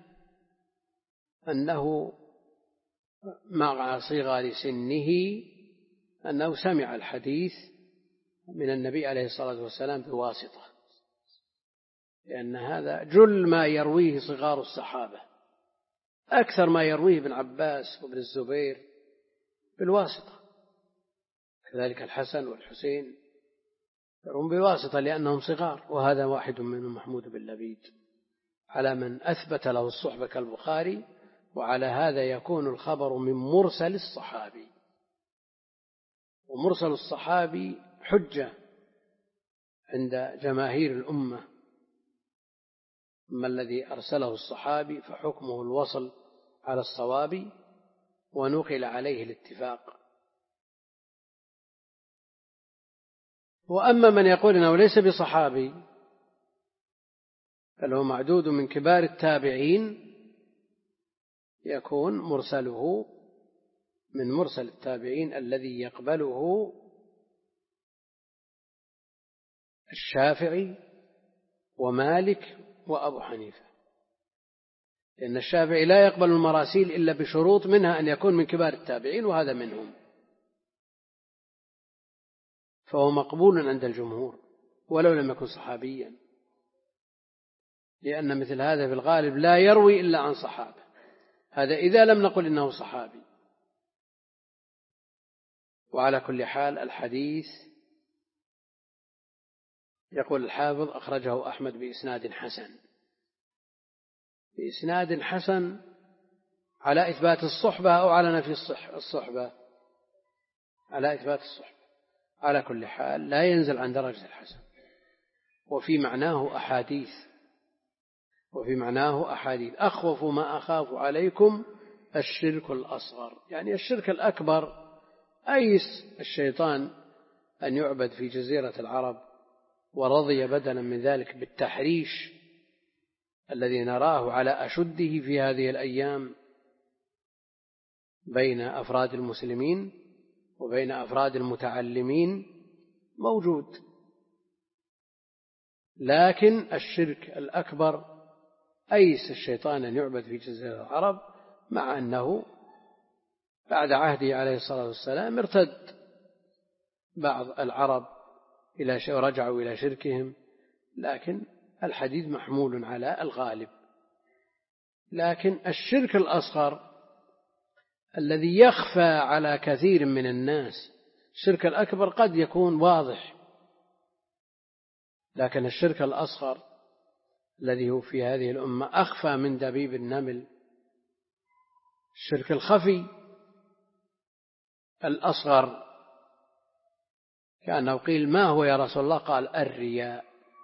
أنه مع صغر سنه أنه سمع الحديث من النبي عليه الصلاة والسلام بواسطة، لأن هذا جل ما يرويه صغار الصحابة، أكثر ما يرويه ابن عباس وابن الزبير بالواسطة، كذلك الحسن والحسين يروون بواسطة لأنهم صغار، وهذا واحد منهم محمود بن لبيد. على من أثبت له الصحبة كالبخاري، وعلى هذا يكون الخبر من مرسل الصحابي، ومرسل الصحابي حجة عند جماهير الأمة. أما الذي أرسله الصحابي فحكمه الوصل على الصواب، ونقل عليه الاتفاق. وأما من يقول إنه ليس بصحابي بل هو معدود من كبار التابعين، يكون مرسله من مرسل التابعين الذي يقبله الشافعي ومالك وأبو حنيفة، لأن الشافعي لا يقبل المراسيل إلا بشروط، منها أن يكون من كبار التابعين، وهذا منهم، فهو مقبول عند الجمهور ولو لم يكن صحابيا، لأن مثل هذا في الغالب لا يروي إلا عن صحابة، هذا إذا لم نقل إنه صحابي. وعلى كل حال الحديث يقول الحافظ أخرجه أحمد بإسناد حسن، بإسناد حسن على إثبات الصحبة أو على نفي الصحبة؟ على إثبات الصحبة. على كل حال لا ينزل عن درجة الحسن. وفي معناه أحاديث وفي معناه أحاديث أخوف ما أخاف عليكم الشرك الأصغر، يعني الشرك الأكبر أيس الشيطان أن يعبد في جزيرة العرب، ورضي بدلا من ذلك بالتحريش الذي نراه على أشده في هذه الأيام بين أفراد المسلمين وبين أفراد المتعلمين، موجود. لكن الشرك الأكبر أيس الشيطان أن يعبد في جزيرة العرب، مع أنه بعد عهده عليه الصلاة والسلام ارتد بعض العرب إلى ورجعوا إلى شركهم، لكن الحديث محمول على الغالب. لكن الشرك الأصغر الذي يخفى على كثير من الناس، الشرك الأكبر قد يكون واضح، لكن الشرك الأصغر الذي هو في هذه الأمة أخفى من دبيب النمل، الشرك الخفي الأصغر، كأنه قيل ما هو يا رسول الله؟ قال الرياء.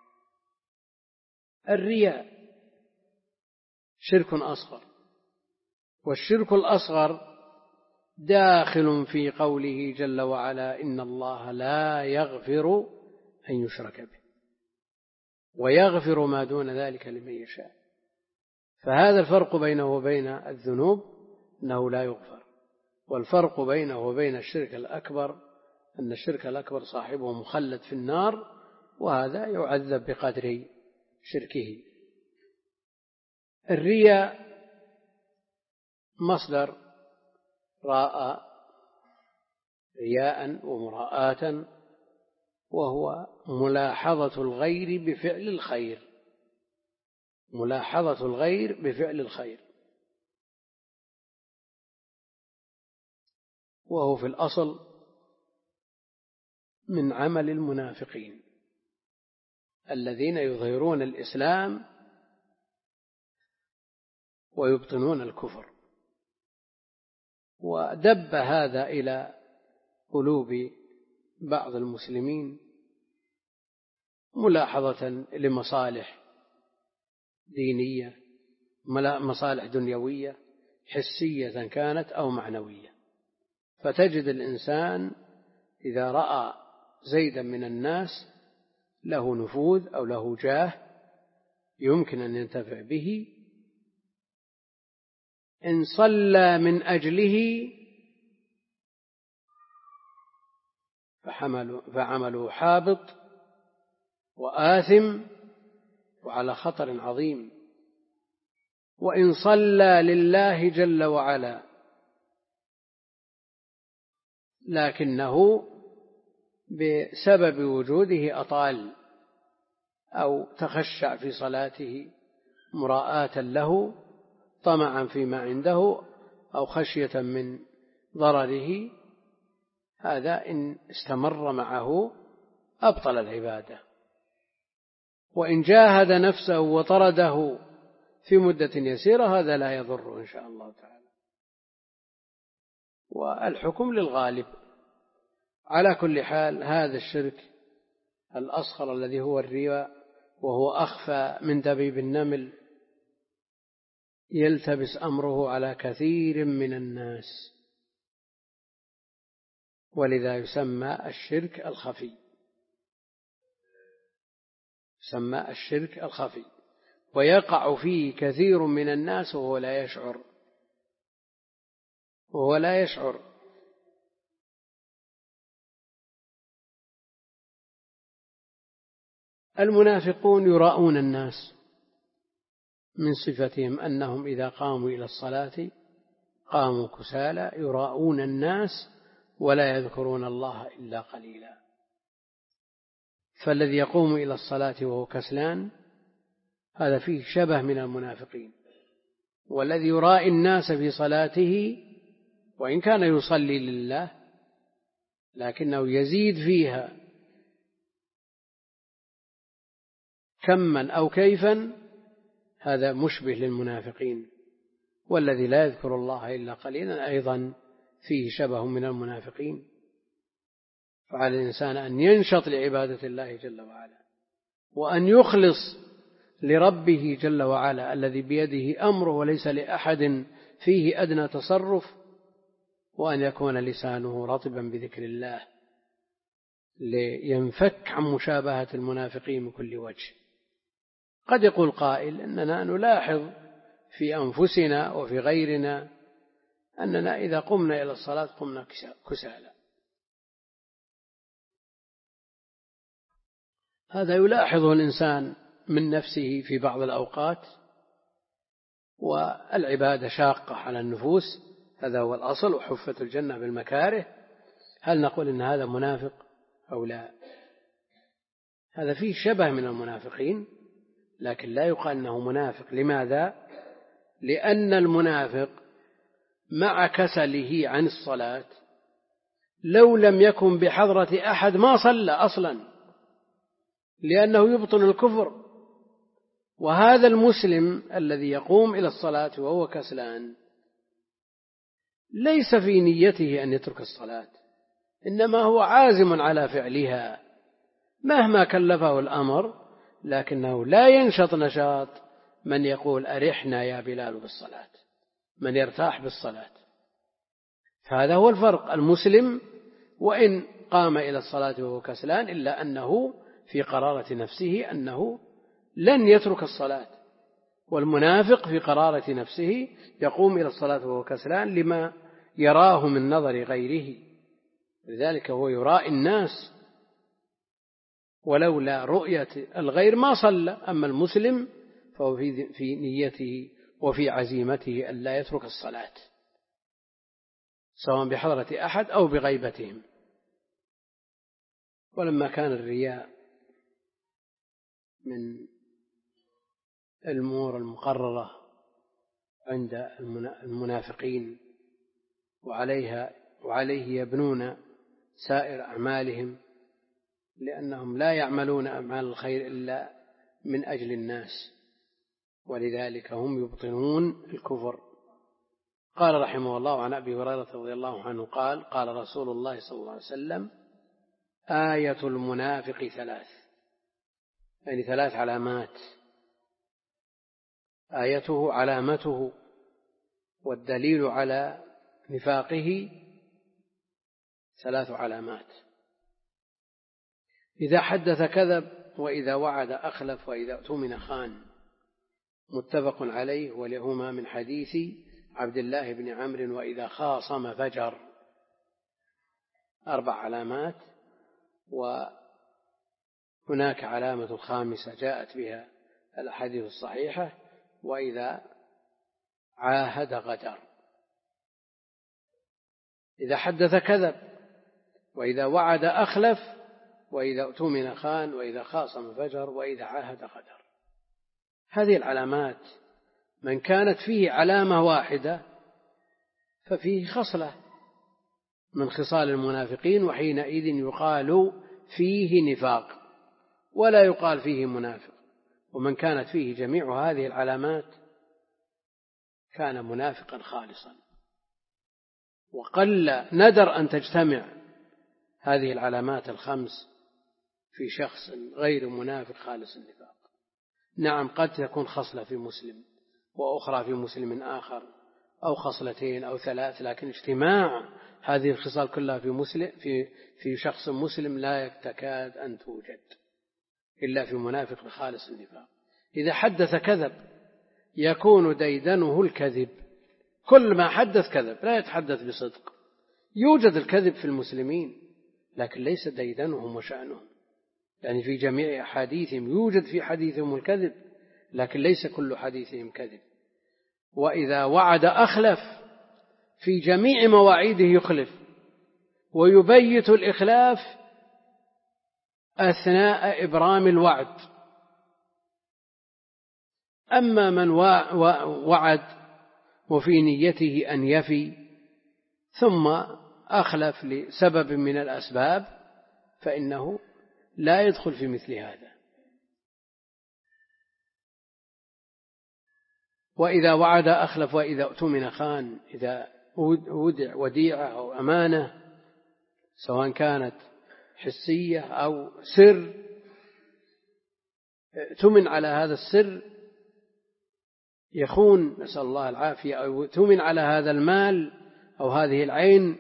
الرياء شرك أصغر. والشرك الأصغر داخل في قوله جل وعلا إن الله لا يغفر أن يشرك به ويغفر ما دون ذلك لمن يشاء. فهذا الفرق بينه وبين الذنوب أنه لا يغفر، والفرق بينه وبين الشرك الأكبر أن الشرك الأكبر صاحبه مخلد في النار، وهذا يعذب بقدر شركه. الرياء مصدر راء رياء ومراءة، وهو ملاحظة الغير بفعل الخير، ملاحظة الغير بفعل الخير، وهو في الأصل من عمل المنافقين الذين يظهرون الإسلام ويبطنون الكفر. ودب هذا إلى قلوب بعض المسلمين ملاحظة لمصالح دينية، مصالح دنيوية حسية كانت أو معنوية. فتجد الإنسان إذا رأى زيدا من الناس له نفوذ أو له جاه يمكن أن ينتفع به، إن صلى من أجله فعمله حابط وآثم وعلى خطر عظيم، وإن صلى لله جل وعلا لكنه بسبب وجوده أطال أو تخشع في صلاته مراءة له طمعا فيما عنده أو خشية من ضرره، هذا إن استمر معه أبطل العبادة. وإن جاهد نفسه وطرده في مدة يسيرة هذا لا يضر إن شاء الله تعالى. والحكم للغالب. على كل حال هذا الشرك الأصغر الذي هو الرياء وهو أخفى من دبيب النمل يلتبس أمره على كثير من الناس، ولذا يسمى الشرك الخفي، يسمى الشرك الخفي، ويقع فيه كثير من الناس وهو لا يشعر وهو لا يشعر. المنافقون يراءون الناس، من صفتهم أنهم إذا قاموا إلى الصلاة قاموا كسالى يراءون الناس ولا يذكرون الله إلا قليلا. فالذي يقوم إلى الصلاة وهو كسلان هذا فيه شبه من المنافقين، والذي يرائي الناس في صلاته وإن كان يصلي لله لكنه يزيد فيها كما أو كيفا هذا مشبه للمنافقين. والذي لا يذكر الله إلا قليلا أيضا فيه شبه من المنافقين. فعلى الإنسان أن ينشط لعبادة الله جل وعلا، وأن يخلص لربه جل وعلا الذي بيده أمره وليس لأحد فيه أدنى تصرف، وأن يكون لسانه رطبا بذكر الله لينفك عن مشابهة المنافقين من كل وجه. قد يقول قائل أننا نلاحظ في أنفسنا وفي غيرنا أننا إذا قمنا إلى الصلاة قمنا كسالى. هذا يلاحظه الإنسان من نفسه في بعض الأوقات، والعبادة شاقة على النفوس، هذا هو الأصل، وحفت الجنة بالمكاره. هل نقول إن هذا منافق أو لا؟ هذا فيه شبه من المنافقين، لكن لا يقال أنه منافق. لماذا؟ لأن المنافق مع كسله عن الصلاة لو لم يكن بحضرة أحد ما صلى أصلا، لأنه يبطن الكفر. وهذا المسلم الذي يقوم إلى الصلاة وهو كسلان ليس في نيته أن يترك الصلاة، إنما هو عازم على فعلها مهما كلفه الأمر، لكنه لا ينشط نشاط من يقول أرحنا يا بلال بالصلاة، من يرتاح بالصلاة. فهذا هو الفرق. المسلم وإن قام إلى الصلاة وهو كسلان إلا أنه في قرارة نفسه أنه لن يترك الصلاة، والمنافق في قرارة نفسه يقوم إلى الصلاة وهو كسلان لما يراه من نظر غيره، لذلك هو يراء الناس، ولولا رؤية الغير ما صلى. أما المسلم فهو في نيته وفي عزيمته أن لا يترك الصلاة سواء بحضرة أحد أو بغيبتهم. ولما كان الرياء من الأمور المقررة عند المنافقين وعليها وعليه يبنون سائر أعمالهم، لأنهم لا يعملون أعمال الخير إلا من أجل الناس، ولذلك هم يبطنون الكفر. قال رحمه الله عن أبي هريرة رضي الله عنه قال قال رسول الله صلى الله عليه وسلم آية المنافق ثلاث، يعني ثلاث علامات. آيته علامته، والدليل على نفاقه ثلاث علامات: إذا حدث كذب، وإذا وعد أخلف، وإذا اؤتمن خان. متفق عليه، ولهما من حديث عبد الله بن عمرو وإذا خاصم فجر. أربع علامات، وهناك علامة الخامسة جاءت بها الأحاديث الصحيحة: وإذا عاهد غدر. إذا حدث كذب، وإذا وعد أخلف، وإذا اؤتمن خان، وإذا خاصم فجر، وإذا عاهد غدر. هذه العلامات من كانت فيه علامة واحدة ففيه خصلة من خصال المنافقين، وحينئذ يقال فيه نفاق ولا يقال فيه منافق. ومن كانت فيه جميع هذه العلامات كان منافقا خالصا، وقل ندر أن تجتمع هذه العلامات الخمس في شخص غير منافق خالص النفاق. نعم، قد تكون خصلة في مسلم وأخرى في مسلم آخر، أو خصلتين أو ثلاث، لكن اجتماع هذه الخصال كلها في مسلم في في شخص مسلم لا تكاد أن توجد إلا في منافق خالص النفاق. إذا حدث كذب، يكون ديدنه الكذب، كل ما حدث كذب، لا يتحدث بصدق. يوجد الكذب في المسلمين لكن ليس ديدنهم وشأنهم، يعني في جميع أحاديثهم يوجد في حديثهم الكذب، لكن ليس كل حديثهم كذب. وإذا وعد أخلف، في جميع مواعيده يخلف، ويبيت الإخلاف أثناء إبرام الوعد. أما من وعد وفي نيته أن يفي ثم أخلف لسبب من الأسباب فإنه لا يدخل في مثل هذا. وإذا وعد أخلف، وإذا اؤتمن خان. إذا ودع وديعة أو أمانة سواء كانت حسية أو سر، اؤتمن على هذا السر يخون، نسأل الله العافية، أو اؤتمن على هذا المال أو هذه العين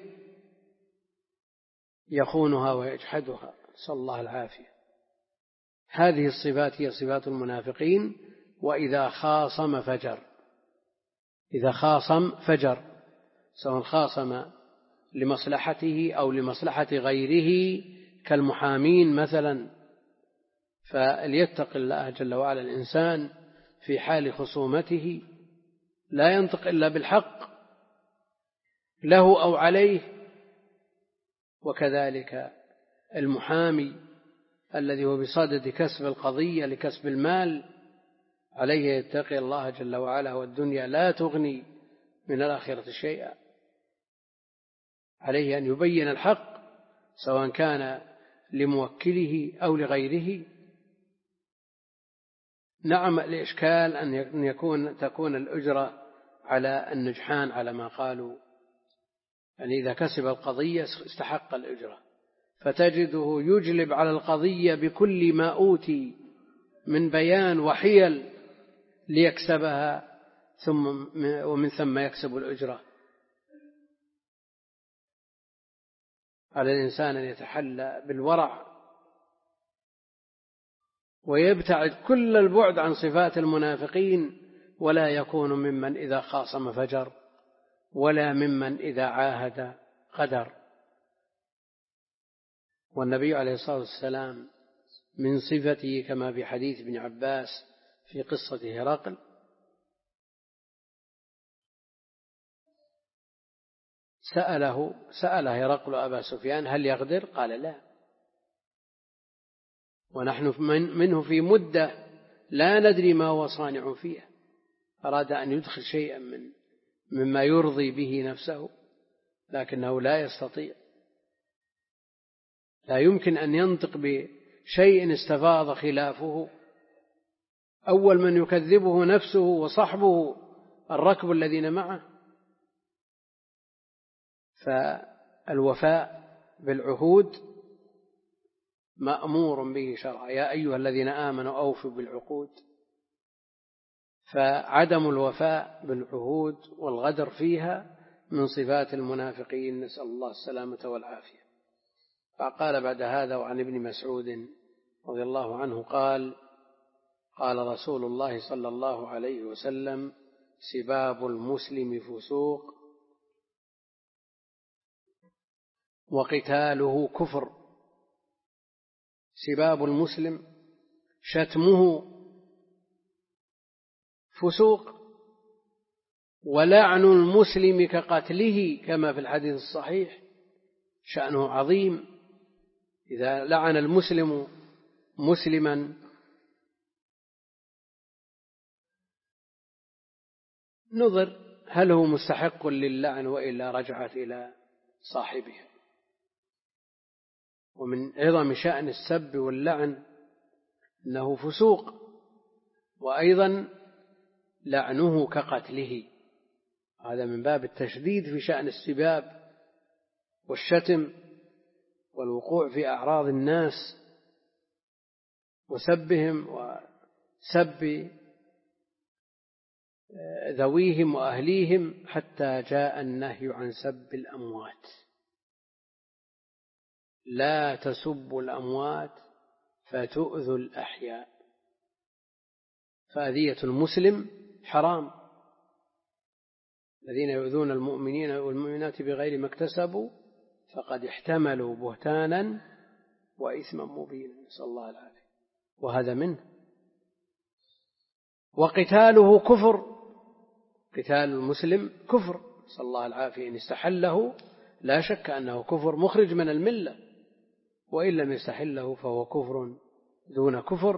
يخونها ويجحدها، نسأل الله العافية. هذه الصفات هي صفات المنافقين. وإذا خاصم فجر، إذا خاصم فجر، سواء خاصم لمصلحته أو لمصلحة غيره كالمحامين مثلا، فليتق الله جل وعلا الإنسان في حال خصومته، لا ينطق إلا بالحق له أو عليه. وكذلك المحامي الذي هو بصدد كسب القضية لكسب المال عليه يتقي الله جل وعلا، والدنيا لا تغني من الآخرة شيئا. عليه أن يبين الحق سواء كان لموكله أو لغيره. نعم الإشكال أن يكون تكون الأجرة على النجحان على ما قالوا، يعني إذا كسب القضية استحق الأجرة، فتجده يجلب على القضية بكل ما أوتي من بيان وحيل ليكسبها، ثم ومن ثم يكسب الأجرة. على الإنسان أن يتحلى بالورع ويبتعد كل البعد عن صفات المنافقين، ولا يكون ممن إذا خاصم فجر، ولا ممن إذا عاهد غدر. والنبي عليه الصلاة والسلام من صفته كما في حديث ابن عباس في قصة هرقل: سأله سأل هرقل أبا سفيان هل يغدر؟ قال لا. ونحن منه في مدة لا ندري ما هو صانع فيها، أراد أن يدخل شيئا من مما يرضي به نفسه لكنه لا يستطيع، لا يمكن أن ينطق بشيء استفاض خلافه. أول من يكذبه نفسه وصحبه الركب الذين معه. فالوفاء بالعهود مأمور به شرعا: يا أيها الذين آمنوا أوفوا بالعقود. فعدم الوفاء بالعهود والغدر فيها من صفات المنافقين، نسأل الله السلامة والعافية. فقال بعد هذا: وعن ابن مسعود رضي الله عنه قال: قال رسول الله صلى الله عليه وسلم: سباب المسلم فسوق وقتاله كفر. سباب المسلم شتمه فسوق، ولعن المسلم كقتله كما في الحديث الصحيح، شأنه عظيم. إذا لعن المسلم مسلما نظر هل هو مستحق للعن وإلا رجعت إلى صاحبها. ومن عظم شأن السب واللعن أنه فسوق، وأيضا لعنه كقتله. هذا من باب التشديد في شأن السباب والشتم والوقوع في أعراض الناس وسبهم وسب ذويهم وأهليهم، حتى جاء النهي عن سب الأموات: لا تسبوا الأموات فتؤذوا الأحياء. فأذية المسلم حرام. الذين يؤذون المؤمنين والمؤمنات بغير ما اكتسبوا فقد احتملوا بهتانا وإثما مبينا، نسأل الله العافية. وهذا منه. وقتاله كفر. قتال المسلم كفر، نسأل الله العافية. إن استحله لا شك أنه كفر مخرج من الملة، وإن لم يستحله فهو كفر دون كفر،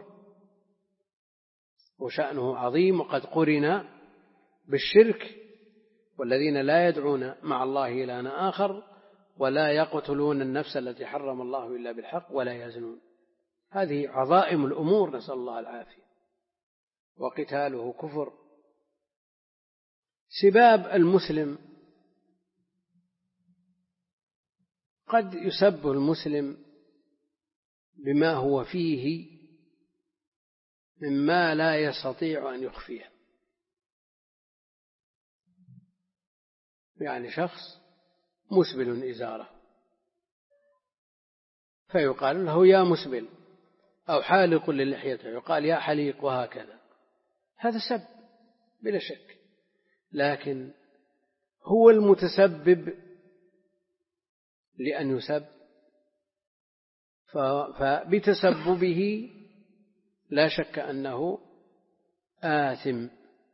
وشأنه عظيم، وقد قرن بالشرك. والذين لا يدعون مع الله إلها آخر ولا يقتلون النفس التي حرم الله إلا بالحق ولا يزنون. هذه عظائم الأمور، نسأل الله العافية. وقتاله كفر. سباب المسلم: قد يسب المسلم بما هو فيه مما لا يستطيع أن يخفيه. يعني شخص مسبل إزاره فيقال له يا مسبل، أو حالق للحيته يقال يا حليق، وهكذا. هذا سب بلا شك، لكن هو المتسبب لأن يسب، فبتسببه لا شك أنه آثم.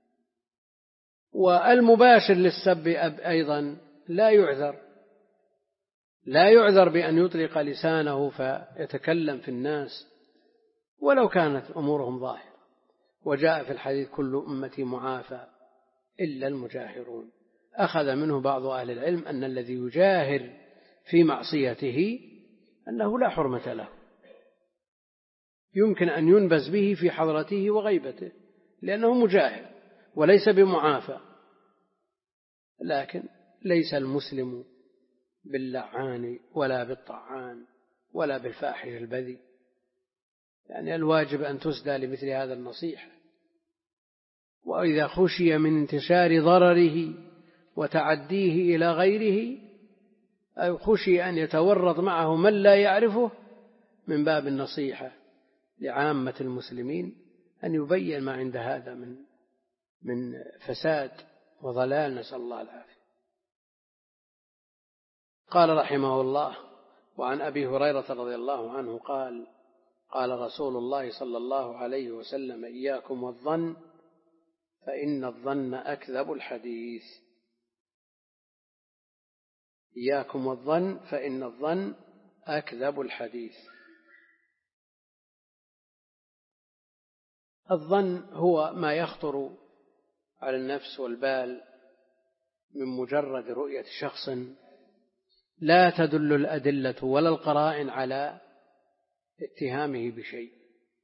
والمباشر للسب أيضا لا يعذر لا يعذر بأن يطلق لسانه فيتكلم في الناس ولو كانت أمورهم ظاهرة. وجاء في الحديث كل أمتي معافى إلا المجاهرون. أخذ منه بعض أهل العلم أن الذي يجاهر في معصيته أنه لا حرمة له، يمكن أن ينبز به في حضرته وغيبته لأنه مجاهر وليس بمعافى. لكن ليس المسلم باللعان ولا بالطعان ولا بالفاحش البذي، يعني الواجب أن تسدى لمثل هذا النصيحة. وإذا خشي من انتشار ضرره وتعديه إلى غيره أو خشي أن يتورط معه من لا يعرفه، من باب النصيحة لعامة المسلمين أن يبين ما عند هذا من من فساد وضلال، نسأل الله العافية. قال رحمه الله: وعن أبي هريرة رضي الله عنه قال: قال رسول الله صلى الله عليه وسلم: إياكم والظن فإن الظن أكذب الحديث. إياكم والظن فإن الظن أكذب الحديث. الظن هو ما يخطر على النفس والبال من مجرد رؤية شخص لا تدل الأدلة ولا القرائن على اتهامه بشيء،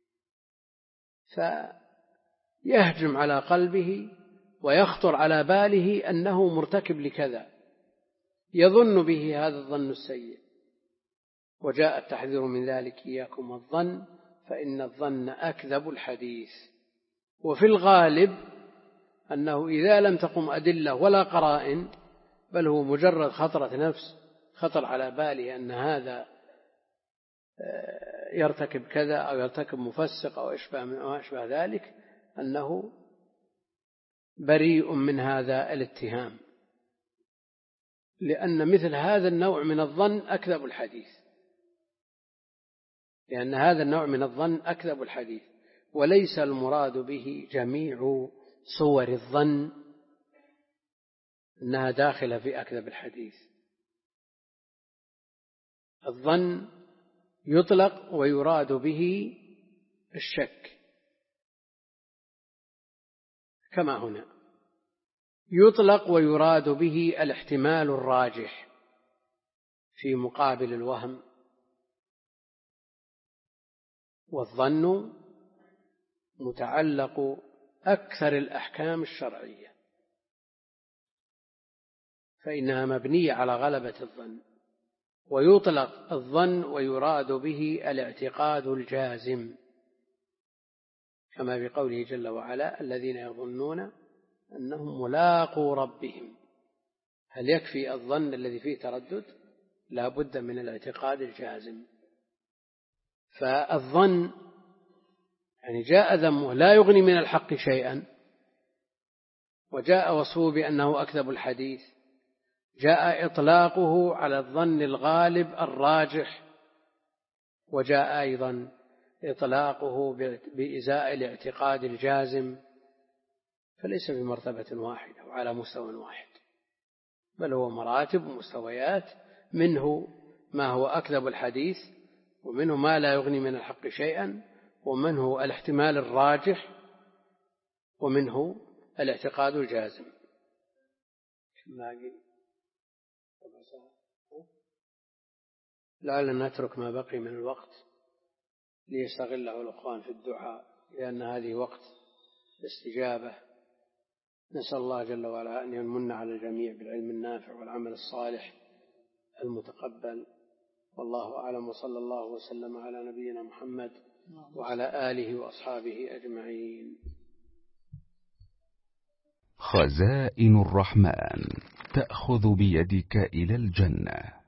فيهجم على قلبه ويخطر على باله أنه مرتكب لكذا، يظن به هذا الظن السيء. وجاء التحذير من ذلك: إياكم والظن فإن الظن أكذب الحديث. وفي الغالب أنه إذا لم تقم أدلة ولا قرائن، بل هو مجرد خطرة نفس، خطر على باله أن هذا يرتكب كذا أو يرتكب مفسق أو أشبه ذلك، أنه بريء من هذا الاتهام، لأن مثل هذا النوع من الظن أكذب الحديث، لأن هذا النوع من الظن أكذب الحديث. وليس المراد به جميع صور الظن أنها داخلة في أكذب الحديث. الظن يطلق ويراد به الشك، كما هنا يطلق ويراد به الاحتمال الراجح في مقابل الوهم. والظن متعلق أكثر الأحكام الشرعية، فإنها مبنية على غلبة الظن. ويطلق الظن ويراد به الاعتقاد الجازم، كما بقوله جل وعلا: الذين يظنون أنهم ملاقو ربهم. هل يكفي الظن الذي فيه تردد؟ لا بد من الاعتقاد الجازم. فالظن يعني جاء ذمه لا يغني من الحق شيئا، وجاء وصفه بأنه أكذب الحديث. جاء إطلاقه على الظن الغالب الراجح، وجاء أيضا إطلاقه بإزاء الاعتقاد الجازم. فليس بمرتبة واحدة وعلى مستوى واحد، بل هو مراتب ومستويات، منه ما هو أكذب الحديث، ومنه ما لا يغني من الحق شيئا، ومنه الاحتمال الراجح، ومنه الاعتقاد الجازم. لعلنا نترك ما بقي من الوقت ليستغله الأخوان في الدعاء، لأن هذه وقت الاستجابة. نسأل الله جل وعلا أن يمن على الجميع بالعلم النافع والعمل الصالح المتقبل. والله أعلم، وصلى الله وسلم على نبينا محمد وعلى آله وأصحابه أجمعين. خزائن الرحمن تأخذ بيدك إلى الجنة.